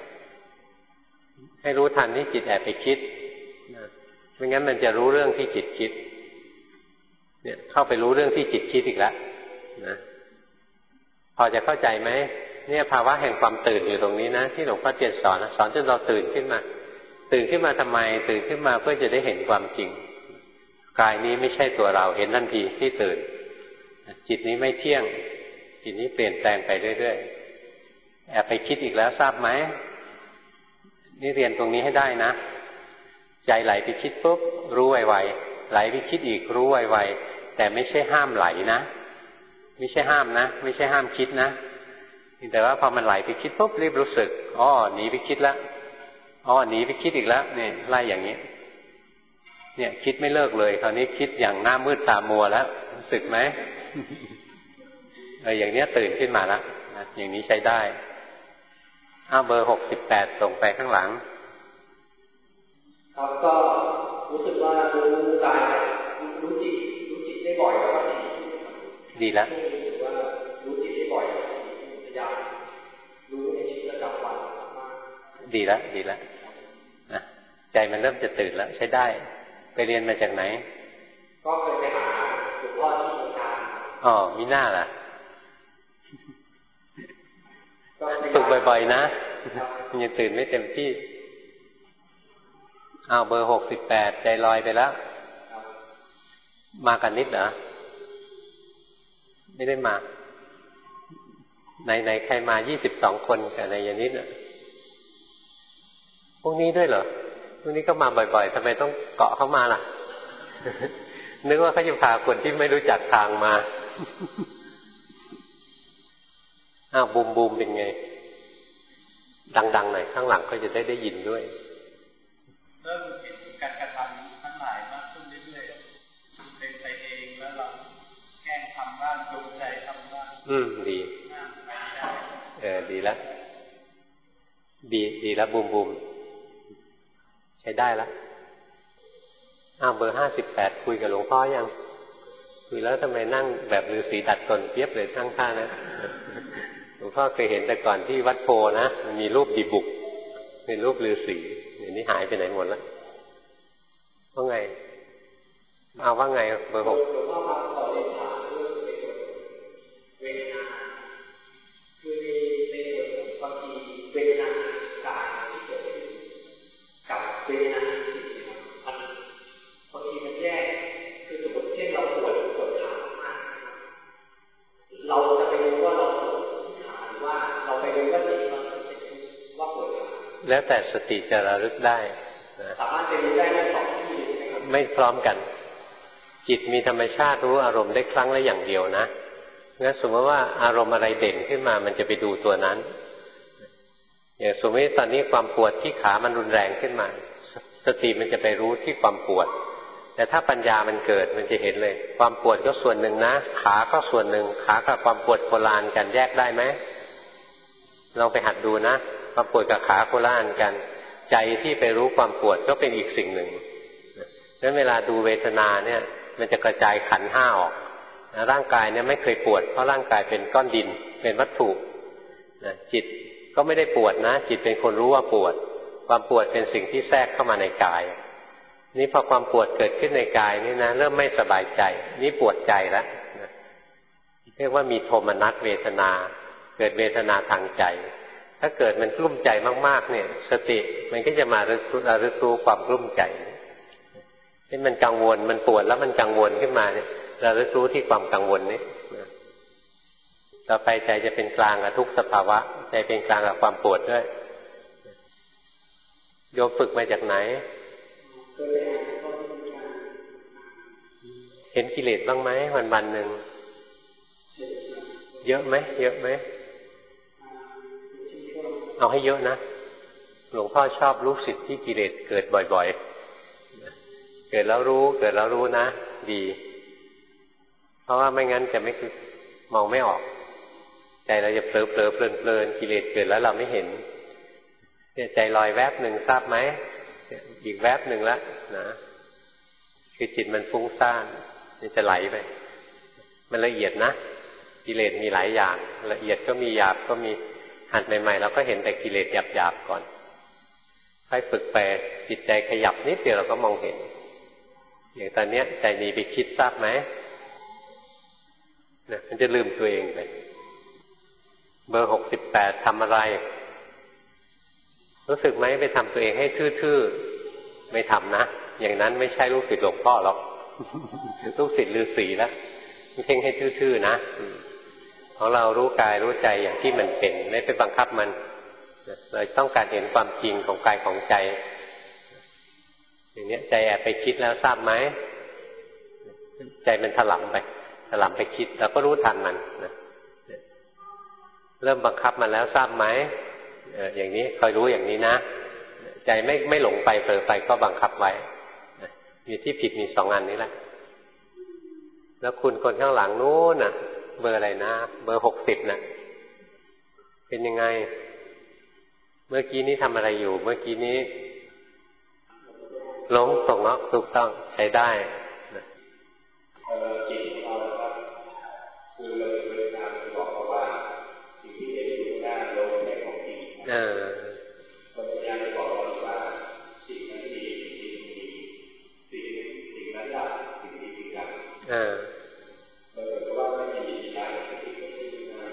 ให้รู้ทันที่จิตแอบไปคิดไม่งั้นมันจะรู้เรื่องที่จิตคิดเนี่ยเข้าไปรู้เรื่องที่จิตคิดอีกแล้วนะพอจะเข้าใจไหมเนี่ยภาวะแห่งความตื่นอยู่ตรงนี้นะที่หลวงพ่อเทียนสอนนะสอนจนเราตื่นขึ้นมาตื่นขึ้นมาทำไมตื่นขึ้นมาเพื่อจะได้เห็นความจริงกายนี้ไม่ใช่ตัวเราเห็นทันทีที่ตื่นจิตนี้ไม่เที่ยงจิตนี้เปลี่ยนแปลงไปเรื่อยๆแอบไปคิดอีกแล้วทราบไหมนี่เรียนตรงนี้ให้ได้นะใจไหลไปคิดปุ๊บรู้ไวๆไหลไปคิดอีกรู้ไวๆแต่ไม่ใช่ห้ามไหลนะไม่ใช่ห้ามนะไม่ใช่ห้ามคิดนะแต่ว่าพอมันไหลไปคิดปุ๊บรีบรู้สึกอ๋อหนีไปคิดแล้วอ๋อหนีไปคิดอีกแล้วเนี่ยไล่อย่างนี้เนี่ยคิดไม่เลิกเลยคราวนี้คิดอย่างหน้ามืดตามัวแล้วรู้สึกไหมอย่างนี้ตื่นขึ้นมาแล้วอย่างนี้ใช้ได้เบอร์68ส่งไปข้างหลังครับก็รู้สึกว่ารู้กายรู้จิตได้บ่อยแล้วก็ดีแล้วรู้สึกว่ารู้จิตได้บ่อยพยายามรู้ในชีวิตประจำวันดีแล้วนะใจมันเริ่มจะตื่นแล้วใช้ได้ไปเรียนมาจากไหนก็เคยไปหาหลวงพ่อที่เมืองการอ๋อมีหน้าล่ะฝึกบ่อยๆนะยังตื่นไม่เต็มที่เบอร์68ใจลอยไปแล้วมากันนิดเหรอไม่ได้มาไหนใครมา22คนกับนายนิดพวกนี้ด้วยเหรอพวกนี้ก็มาบ่อยๆทำไมต้องเกาะเข้ามาล่ะ นึกว่าเขาจะพาคนที่ไม่รู้จักทางมา บูมเป็นไงดังๆหน่อยข้างหลังก็จะได้ยินด้วยเริ่มเห็นการกระทำทั้งหลายมากขึ้นเรื่อยๆเป็นไปเองแล้วเราแกล้งทำบ้างจงใจทำบ้างดีดีแล้วดีแล้วบูมใช้ได้แล้วเบอร์58คุยกับหลวงพ่อยังคุยแล้วทำไมนั่งแบบฤาษีดัดตนเปียบเลยทั้งท่านะหลวงพ่อเคยเห็นแต่ก่อนที่วัดโพนะมันมีรูปดีบุกเป็นรูปฤาษีเดี๋ยวนี้หายไปไหนหมดแล้วว่าไงว่าไงเบอร์6 เวทนาคือในบางทีเวทนากายที่เกิดขึ้นกับเวทนาจิตมันบางทีมันแยกคือสมมติเช่นเราปวดขามากเราจะไปรู้ว่าเราปวดที่ขาหรือว่าเราไปรู้ว่าจิตมันเป็นว่าปวดขาแล้วแต่สติจะระลึกได้สามารถจะรู้ได้ทั้งสองที่ไม่พร้อมกันจิตมีธรรมชาติรู้อารมณ์ได้ครั้งละอย่างเดียวนะงั้นสมมติว่าอารมณ์อะไรเด่นขึ้นมามันจะไปดูตัวนั้นอย่างสมมติตอนนี้ความปวดที่ขามันรุนแรงขึ้นมาสติมันจะไปรู้ที่ความปวดแต่ถ้าปัญญามันเกิดมันจะเห็นเลยความปวดก็ส่วนหนึ่งนะขาก็ส่วนหนึ่งขากับความปวดโคลานกันแยกได้ไหมลองไปหัดดูนะความปวดกับขาโคลานกันใจที่ไปรู้ความปวดก็เป็นอีกสิ่งหนึ่งดังนั้นเวลาดูเวทนาเนี่ยมันจะกระจายขันธ์ 5ออกร่างกายเนี่ยไม่เคยปวดเพราะร่างกายเป็นก้อนดินเป็นวัตถุจิตก็ไม่ได้ปวดนะจิตเป็นคนรู้ว่าปวดความปวดเป็นสิ่งที่แทรกเข้ามาในกายนี่พอความปวดเกิดขึ้นในกายนี่นะเริ่มไม่สบายใจนี่ปวดใจแล้วเรียกว่ามีโทมนัสเวทนาเกิดเวทนาทางใจถ้าเกิดมันกลุ้มใจมากๆเนี่ยสติมันก็จะมาระลึกรู้ความกลุ้มใจที่มันกังวลมันปวดแล้วมันกังวลขึ้นมาเนี่ยระลึกรู้ที่ความกังวลนี้ต่อไปใจจะเป็นกลางกับทุกสภาวะใจเป็นกลางกับความปวดด้วยโยมฝึกมาจากไหนเห็นกิเลสบ้างไหมวันๆหนึ่งเยอะไหมเอาให้เยอะนะหลวงพ่อชอบลูกศิษย์ที่กิเลสเกิดบ่อยๆเกิดแล้วรู้นะดีเพราะว่าไม่งั้นจะไม่มองไม่ออกใจเราจะเผลอเพลินกิเลสเกิดแล้วเราไม่เห็นใจลอยแวบหนึ่งทราบไหมอีกแวบหนึ่งแล้วนะคือจิตมันฟุ้งซ่านมันจะไหลไปมันละเอียดนะกิเลสมีหลายอย่างละเอียดก็มีหยาบก็มีหัดใหม่ๆเราก็เห็นแต่กิเลสหยาบๆก่อนค่อยฝึกไปจิตใจขยับนิดเดียวเราก็มองเห็นอย่างตอนนี้ใจหนีไปคิดทราบไหมเนี่ยมันจะลืมตัวเองไปเบอร์68ทำอะไรรู้สึกไหมไปทำตัวเองให้ทื่อๆไม่ทำนะอย่างนั้นไม่ใช่ลูกศิษย์หลวงพ่อหรอกลูกศิษย์ฤาษีแล้วไม่ใช่ให้ทื่อๆนะของเรารู้กายรู้ใจอย่างที่มันเป็นไม่ไปบังคับมันเราต้องการเห็นความจริงของกายของใจอย่างนี้ใจแอบไปคิดแล้วทราบไหมใจมันถลำไปคิดเราก็รู้ทันมันนะเริ่มบังคับมันแล้วทราบไหมอย่างนี้คอยรู้อย่างนี้นะใจไม่หลงไปเผลอไปก็บังคับไว้อยู่ที่ผิดมี2 อันนี้แหละแล้วคุณคนข้างหลังนู้นน่ะเบอร์อะไรนะเบอร์60น่ะเป็นยังไงเมื่อกี้นี้ทำอะไรอยู่เมื่อกี้นี้หลงตกเนาะถูกต้องใช้ได้จิตของเราครับคือเราเป็นการบอกเขาว่าสิ่งที่เห็นอยู่ได้ลงในของจริงปัญญาบอกเราว่าสิ่งนั้นดีสิ่งนั้นดับสิ่งนี้ดับมันเหมือนกับว่าไม่มีอะไรที่เกิดขึ้นได้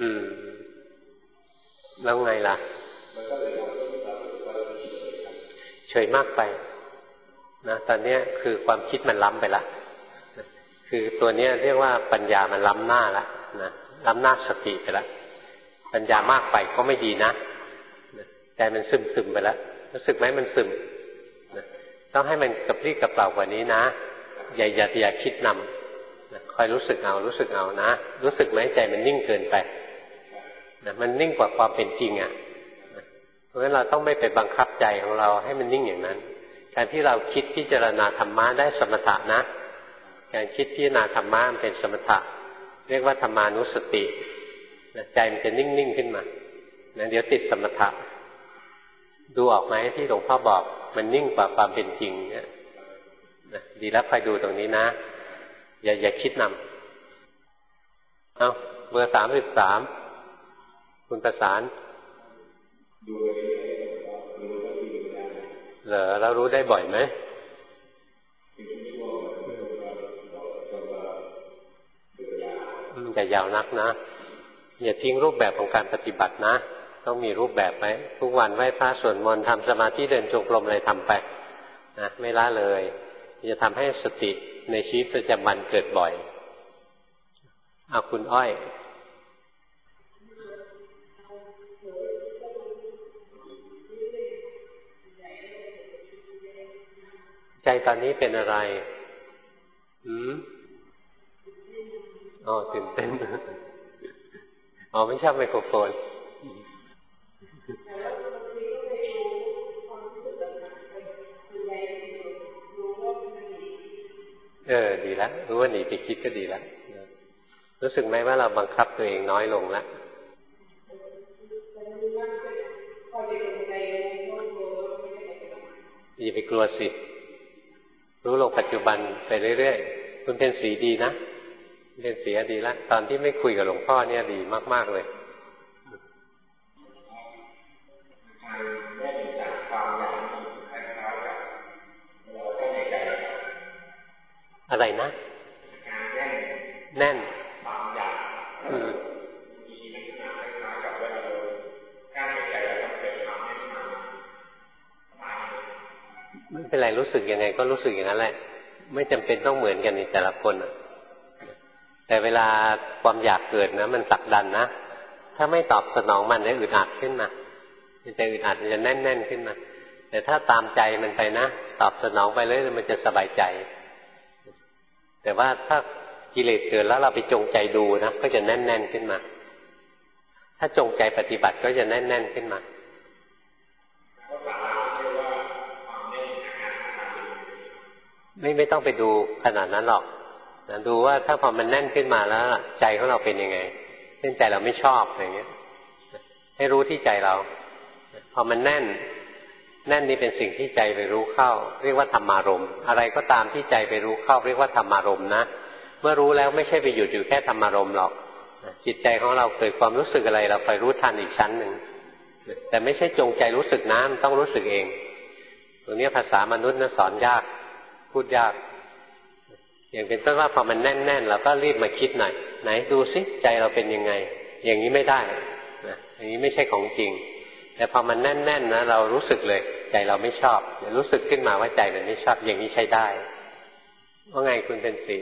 แล้วไงล่ะมันก็เลยทำให้เราเฉยมากไปนะตอนนี้คือความคิดมันล้ำไปละคือตัวนี้เรียกว่าปัญญามันล้ำหน้าละนะล้ำหน้าสติไปละปัญญามากไปก็ไม่ดีนะแต่มันซึมไปแล้วรู้สึกไหมมันซึมต้องให้มันกระปรี้กระเปร่ากว่านี้นะอย่าคิดนำนะคอยรู้สึกเอานะรู้สึกไหมใจมันนิ่งเกินไปนะมันนิ่งกว่าความเป็นจริงอ่ะเพราะฉะนั้นเราต้องไม่ไปบังคับใจของเราให้มันนิ่งอย่างนั้นการที่เราคิดพิจารณาธรรมะได้สมถะนะการคิดพิจารณาธรรมะมันเป็นสมถะเรียกว่าธรรมานุสติใจมันจะนิ่งๆขึ้นมาเดี๋ยวติดสมถะดูออกไหมที่หลวงพ่อบอกมันนิ่งกว่าความเป็นจริงเนี่ยดีแล้วคอยดูตรงนี้นะอย่าคิดนำเอาเบอร์33คุณประสานเหรอเรารู้ได้บ่อยไหมอย่ายาวนักนะอย่าทิ้งรูปแบบของการปฏิบัตินะต้องมีรูปแบบไว้ทุกวันไหว้พระสวดมนต์ทำสมาธิเดินจงกรมอะไรทำไปนะไม่ละเลยจะทำให้สติในชีวิตประจำวันเกิดบ่อยเอาคุณอ้อยใจตอนนี้เป็นอะไรตื่นเต้นไม่ชอบไมโครโฟนดีแล้วรู้ว่าหนีไปคิดก็ดีแล้วรู้สึกไหมว่าเราบังคับตัวเองน้อยลงแล้วอย่าไปกลัวสิรู้ลงปัจจุบันไปเรื่อยๆคุณเป็นสีดีนะเป็นสีดีแล้วตอนที่ไม่คุยกับหลวงพ่อเนี่ยดีมากๆเลยอะไรนะแน่นไม่เป็นไรรู้สึกยังไงก็รู้สึกอย่างนั้นแหละไม่จำเป็นต้องเหมือนกันในแต่ละคนแต่เวลาความอยากเกิดนะมันผลักดันนะถ้าไม่ตอบสนองมันจะอึดอัดขึ้นมาจะอึดอัดมันจะแน่นๆขึ้นมาแต่ถ้าตามใจมันไปนะตอบสนองไปเลยมันจะสบายใจแต่ว่าถ้ากิเลสเกิดแล้วเราไปจงใจดูนะก็จะแน่นๆขึ้นมาถ้าจงใจปฏิบัติก็จะแน่นๆขึ้นมาไม่ต้องไปดูขนาดนั้นหรอกนะดูว่าถ้าพอมันแน่นขึ้นมาแล้วใจของเราเป็นยังไงเช่นใจเราไม่ชอบอย่างเงี้ยให้รู้ที่ใจเราพอมันแน่นนี่เป็นสิ่งที่ใจไปรู้เข้าเรียกว่าธรรมารมณ์อะไรก็ตามที่ใจไปรู้เข้าเรียกว่าธรรมารมณ์นะเมื่อรู้แล้วไม่ใช่ไปหยุดอยู่แค่ธรรมารมณ์หรอกจิตใจของเราเกิดความรู้สึกอะไรเราไปรู้ทันอีกชั้นหนึ่งแต่ไม่ใช่จงใจรู้สึกนะมันต้องรู้สึกเองตรงนี้ภาษามนุษย์นะสอนยากพูดยากอย่างเป็นต้นว่าพอมันแน่นๆเราก็รีบมาคิดหน่อยไหนดูซิใจเราเป็นยังไงอย่างนี้ไม่ได้นะอย่างนี้ไม่ใช่ของจริงแต่พอมันแน่นๆนะเรารู้สึกเลยใจเราไม่ชอบรู้สึกขึ้นมาว่าใจมันไม่ชอบอย่างนี้ใช้ได้ว่าไงคุณเป็นสี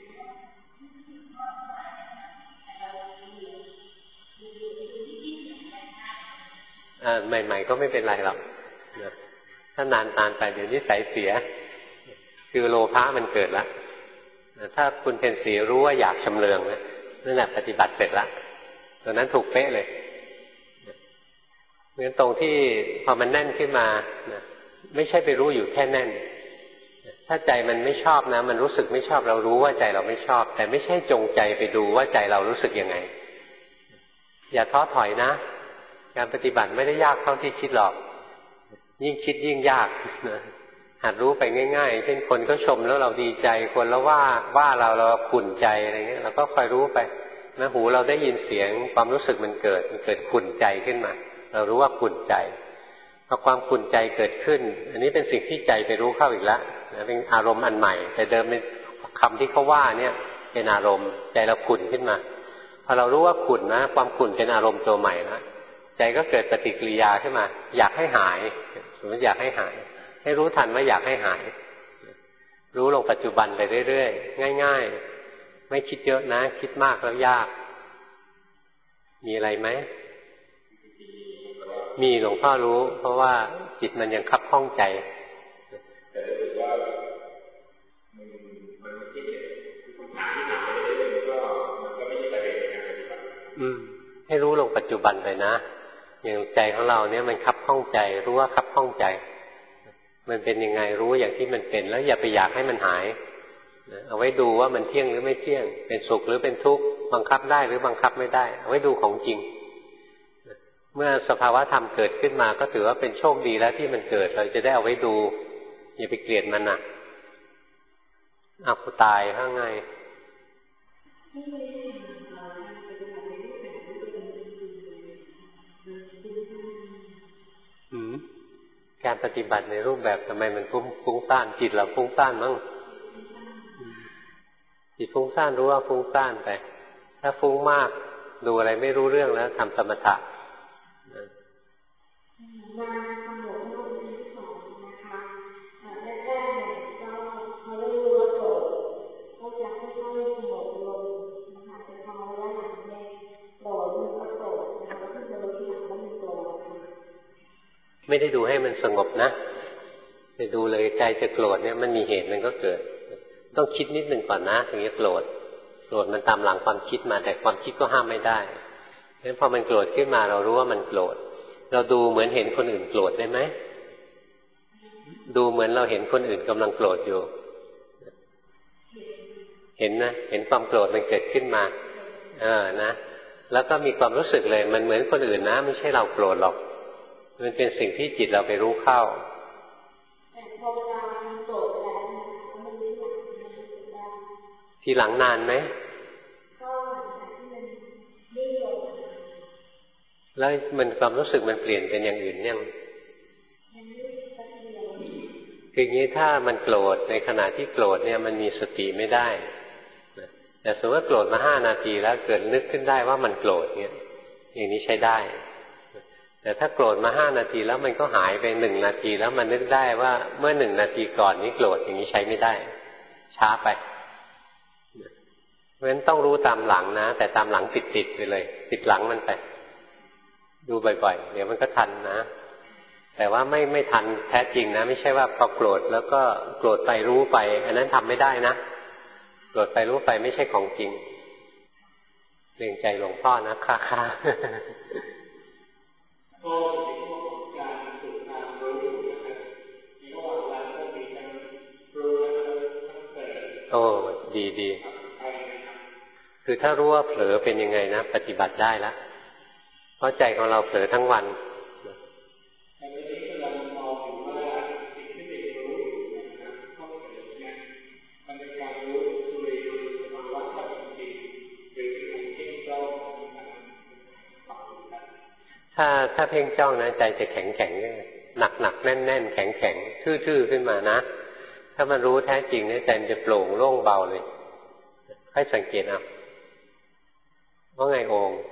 ใหม่ๆก็ไม่เป็นไรหรอกถ้านานไปเดี๋ยวนิสัยเสียคือโลภะมันเกิดแล้วถ้าคุณเป็นสีรู้ว่าอยากชำเลืองนะนั่นแหละปฏิบัติเสร็จแล้วตอนนั้นถูกเป๊ะเลยเพราะฉะนั้นตรงที่พอมันแน่นขึ้นมาไม่ใช่ไปรู้อยู่แค่แน่นถ้าใจมันไม่ชอบนะมันรู้สึกไม่ชอบเรารู้ว่าใจเราไม่ชอบแต่ไม่ใช่จงใจไปดูว่าใจเรารู้สึกยังไงอย่าท้อถอยนะการปฏิบัติไม่ได้ยากเท่าที่คิดหรอกยิ่งคิดยิ่งยากหัดรู้ไปง่ายๆเช่นคนก็ชมแล้วเราดีใจคนแล้วว่าเราขุ่นใจอะไรเงี้ยเราก็คอยรู้ไปนะหูเราได้ยินเสียงความรู้สึกมันเกิดขุ่นใจขึ้นมาเรารู้ว่าขุ่นใจพอความขุ่นใจเกิดขึ้นอันนี้เป็นสิ่งที่ใจไปรู้เข้าอีกแล้วนะเป็นอารมณ์อันใหม่แต่เดิมเป็นคำที่เขาว่าเนี่ยเป็นอารมณ์ใจเราขุ่นขึ้นมาพอเรารู้ว่าขุ่นนะความขุ่นเป็นอารมณ์ตัวใหม่นะใจก็เกิดปฏิกิริยาขึ้นมาอยากให้หายสมมติอยากให้หายให้รู้ทันว่าอยากให้หายรู้ลงปัจจุบันไปเรื่อยๆง่ายๆไม่คิดเยอะนะคิดมากแล้วยากมีอะไรไหมมีหลวงพ่อรู้เพราะว่าจิตมันยังคับข้องใจแต่รู้สึกว่ามันคิดคำถามที่ถามไปเรื่อยๆมันก็ไม่ใช่ประเด็นในการปฏิบัติให้รู้ลงปัจจุบันไปนะอย่างใจของเราเนี่ยมันคับข้องใจรู้ว่าคับข้องใจมันเป็นยังไงรู้อย่างที่มันเป็นแล้วอย่าไปอยากให้มันหายเอาไว้ดูว่ามันเที่ยงหรือไม่เที่ยงเป็นสุขหรือเป็นทุกข์บังคับได้หรือบังคับไม่ได้เอาไว้ดูของจริงเมื่อสภาวะธรรมเกิดขึ้นมาก็ถือว่าเป็นโชคดีแล้วที่มันเกิดเราจะได้เอาไว้ดูอย่าไปเกลียดมันน่ะตายข้างในการปฏิบัติในรูปแบบทำไมมันฟุ้งซ่านจิตเราฟุ้งซ่านมั้งจิตฟุ้งซ่านรู้ว่าฟุ้งซ่านไปถ้าฟุ้งมากดูอะไรไม่รู้เรื่องแล้วทำสมถะมาสงบรูปที่สองนะคะแรกๆเนี่ยก็พอรู้ว่าโกรธก็จะค่อยๆสงบลงนะคะแต่พอระยะหลังเนี่ยโกรธมันก็โกรธนะคะแล้วก็จะรู้ทีหลังว่ามันโกรธไม่ได้ดูให้มันสงบนะไปดูเลยใจจะโกรธเนี่ยมันมีเหตุมันก็เกิดต้องคิดนิดนึงก่อนนะถึงจะโกรธมันตามหลังความคิดมาแต่ความคิดก็ห้ามไม่ได้เพราะฉะนั้นพอมันโกรธขึ้นมาเรารู้ว่ามันโกรธเราดูเหมือนเห็นคนอื่นโกรธได้ไหมดูเหมือนเราเห็นคนอื่นกำลังโกรธอยู่เห็นนะเห็นความโกรธมันเกิดขึ้นมานะแล้วก็มีความรู้สึกเลยมันเหมือนคนอื่นนะไม่ใช่เราโกรธหรอกมันเป็นสิ่งที่จิตเราไปรู้เข้าทีหลังนานไหมแล้วมันความรู้สึกมันเปลี่ยนเป็นอย่างอื่นยังคืออย่างนี้ถ้ามันโกรธในขณะที่โกรธเนี่ยมันมีสติไม่ได้แต่สมมติว่าโกรธมา5 นาทีแล้วเกิดนึกขึ้นได้ว่ามันโกรธเนี่ยอย่างนี้ใช้ได้แต่ถ้าโกรธมา5 นาทีแล้วมันก็หายไป1 นาทีแล้วมันนึกได้ว่าเมื่อ1 นาทีก่อนนี้โกรธอย่างนี้ใช้ไม่ได้ช้าไปเพราะฉะนั้นต้องรู้ตามหลังนะแต่ตามหลังติดไปเลยติดหลังมันไปดูบ่อยๆเดี๋ยวมันก็ทันนะแต่ว่าไม่ทันแท้จริงนะไม่ใช่ว่าพอโกรธแล้วก็โกรธไปรู้ไปอันนั้นทำไม่ได้นะโกรธไปรู้ไปไม่ใช่ของจริงเกรงใจหลวงพ่อนะค่ะก็การฝึกการรู้นะครับในระหว่างวันก็มีการรู้และเกิดโอ้ดีคือถ้ารู้ว่าเผลอเป็นยังไงนะปฏิบัติได้แล้วเพราะใจของเราเผลอทั้งวันแต่ทีนี้เรามองถึงว่าสิ่งที่เป็นรู้นะครับก็เกิดเนี่ยมันเป็นการรู้โดยสภาวะธรรมจริงหรือเป็นเพ่งจ้องถ้าเพ่งจ้องนะใจจะแข็งหนักแน่นแข็งทื่อขึ้นมานะถ้ามันรู้แท้จริงเนี่ยใจมันจะโปร่งโล่งเบาเลยให้สังเกตเอาว่าไงองค์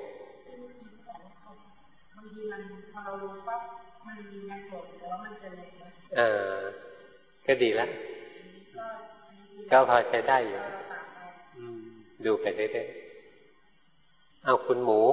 บางทีมันพอเรารู้ปั๊บมันโกรธแต่ว่ามันจะเล็กก็ดีแล้วก็พอใช้ได้อยู่ดูไปเรื่อยๆเอาคุณหมู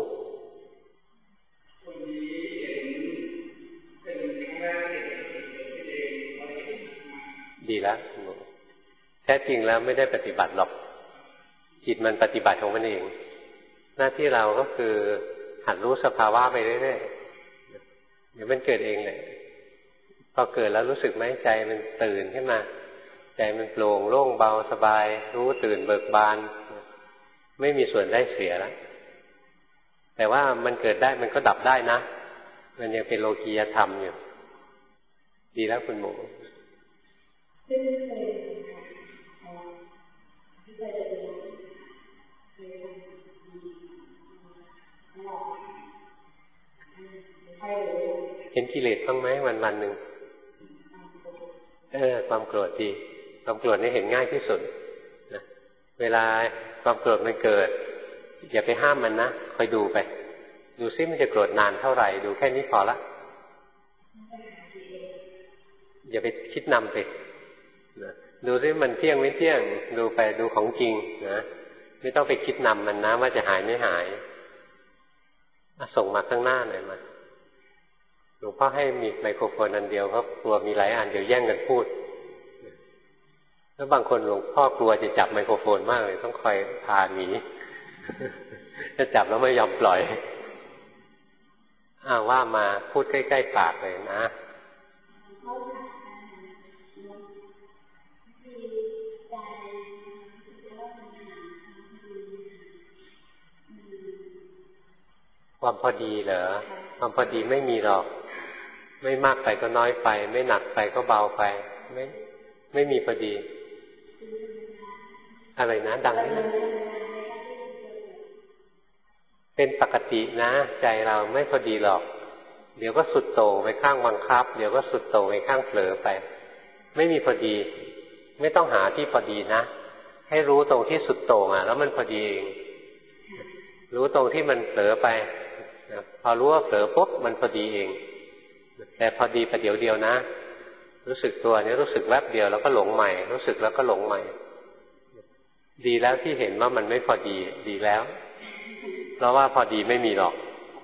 ดีแล้วแท้จริงแล้วไม่ได้ปฏิบัติหรอกจิตมันปฏิบัติของมันเองหน้าที่เราก็คือหัดรู้สภาวะไปเรื่อยๆเดี๋ยวมันเกิดเองเลยพอเกิดแล้วรู้สึกไหมใจมันตื่นขึ้นมาใจมันโปร่งโล่งเบาสบายรู้ตื่นเบิกบานไม่มีส่วนได้เสียแล้วแต่ว่ามันเกิดได้มันก็ดับได้นะมันยังเป็นโลกียธรรมอยู่ดีแล้วคุณหมูซึ่งเคยที่เคยจะเป็นเคยเห็นกิเลสบ้างไหมวันหนึ่งความโกรธดีความโกรธนี่เห็นง่ายที่สุดนะเวลาความโกรธมันเกิดอย่าไปห้ามมันนะคอยดูไปดูซิมันจะโกรธนานเท่าไหร่ดูแค่นี้พอละอย่าไปคิดนำไปนะดูซิมันเที่ยงไม่เที่ยงดูไปดูของจริงนะไม่ต้องไปคิดนำมันนะว่าจะหายไม่หายส่งมาข้างหน้าหน่อยมาหลวงพ่อให้มีไมโครโฟนอันเดียวเพราะกลัวมีหลายอันเดี๋ยวแย่งกันพูดแล้วบางคนหลวงพ่อกลัวจะจับไมโครโฟนมากเลยต้องคอยพาหนีจะจับแล้วไม่ยอมปล่อยว่ามาพูดใกล้ๆปากเลยนะความพอดีเหรอความพอดีไม่มีหรอกไม่มากไปก็น้อยไปไม่หนักไปก็เบาไปไม่มีพอดีอะไรนะดังนี้เป็นปกตินะใจเราไม่พอดีหรอกเดี๋ยวก็สุดโต่งไปข้างบังคับเดี๋ยวก็สุดโต่งไปข้างเผลอไปไม่มีพอดีไม่ต้องหาที่พอดีนะให้รู้ตรงที่สุดโต่งแล้วมันพอดีเองรู้ตรงที่มันเผลอไปพอรู้ว่าเผลอปุ๊บมันพอดีเองแต่พอดีประเดี๋ยวเดียวนะรู้สึกตัวนี้รู้สึกแวบเดียวแล้วก็หลงใหม่รู้สึกแล้วก็หลงใหม่ดีแล้วที่เห็นว่ามันไม่พอดีดีแล้วเพราะว่าพอดีไม่มีหรอก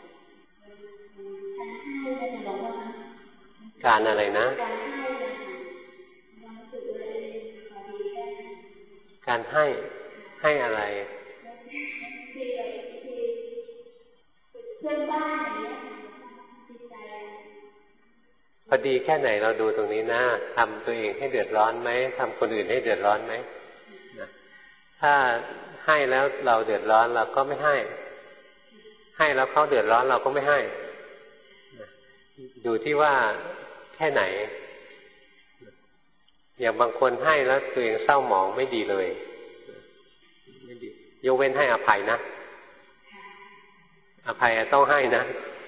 การอะไรนะการให้อะไรพอดีแค่ไหนเราดูตรงนี้นะทำตัวเองให้เดือดร้อนไหมทำคนอื่นให้เดือดร้อนไหมถ้าให้แล้วเราเดือดร้อนเราก็ไม่ให้แล้วเขาเดือดร้อนเราก็ไม่ให้ดูที่ว่าแค่ไหนอย่างบางคนให้แล้วตัวเองเศร้าหมองไม่ดีเลยไม่ดียกเว้นให้อภัยนะอภัยต้องให้นะ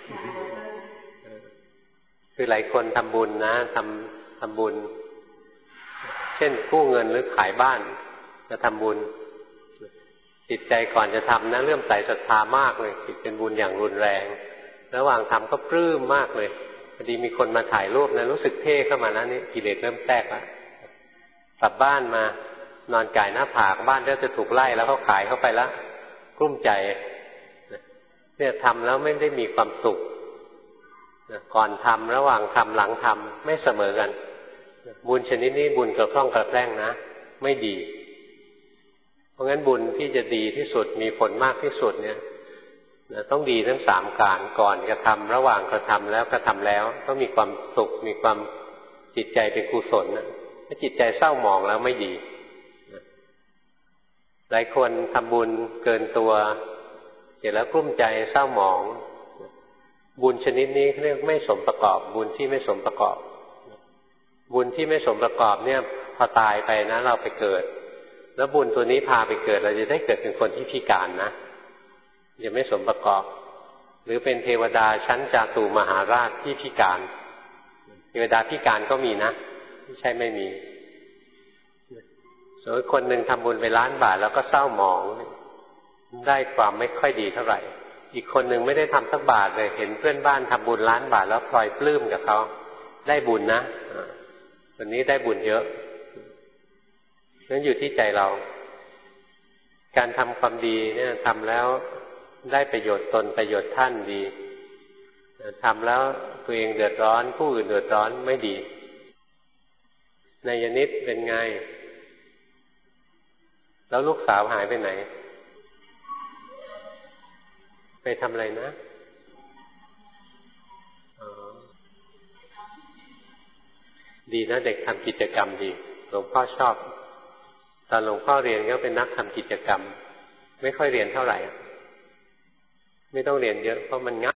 คือหลายคนทำบุญนะทำบุญเช่นกู้เงินหรือขายบ้านจะทำบุญจิตใจก่อนจะทำนะเริ่มใส่ศรัทธามากเลยจิตเป็นบุญอย่างรุนแรงระหว่างทำก็ปลื้มมากเลยพอดีมีคนมาถ่ายรูปนะรู้สึกเท่เข้ามานะนี่กิเลสเริ่มแทรกแล้วกลับบ้านมานอนก่ายหน้าผากบ้านก็จะถูกไล่แล้วเขาขายเข้าไปแล้วกลุ้มใจเนี่ยทำแล้วไม่ได้มีความสุขก่อนทำระหว่างทำหลังทำไม่เสมอกันบุญชนิดนี้บุญกระพร่องกระแพร่งนะไม่ดีเพราะงั้นบุญที่จะดีที่สุดมีผลมากที่สุดเนี่ยต้องดีทั้งสามการก่อนกระทำระหว่างกระทำแล้วกระทำแล้วต้องมีความสุขมีความจิตใจเป็นกุศลนะถ้าจิตใจเศร้าหมองแล้วไม่ดีหลายคนทำบุญเกินตัวเสร็จแล้วกลุ้มใจเศร้าหมองบุญชนิดนี้เรียกไม่สมประกอบบุญที่ไม่สมประกอบบุญที่ไม่สมประกอบเนี่ยพอตายไปนะเราไปเกิดแล้วบุญตัวนี้พาไปเกิดเราจะได้เกิดเป็นคนที่พิการนะอย่าไม่สมประกอบหรือเป็นเทวดาชั้นจาตุมหาราชที่พิการเทวดาพิการก็มีนะไม่ใช่ไม่มีส่วนคนหนึ่งทำบุญไป1,000,000 บาทแล้วก็เศร้าหมองได้ความไม่ค่อยดีเท่าไหร่อีกคนหนึ่งไม่ได้ทำสักบาทเลยเห็นเพื่อนบ้านทำบุญ1,000,000 บาทแล้วพลอยปลื้มกับเขาได้บุญนะคนนี้ได้บุญเยอะนั้นอยู่ที่ใจเราการทำความดีเนี่ยทำแล้วได้ประโยชน์ตนประโยชน์ท่านดีทำแล้วตัวเองเดือดร้อนผู้อื่นเดือดร้อนไม่ดีนายนิดเป็นไงแล้วลูกสาวหายไปไหนไปทำอะไรนะดีนะเด็กทำกิจกรรมดีหลวงพ่อชอบตอนหลวงพ่อเรียนก็เป็นนักทำกิจกรรมไม่ค่อยเรียนเท่าไหร่ไม่ต้องเรียนเยอะเพราะมันง่าย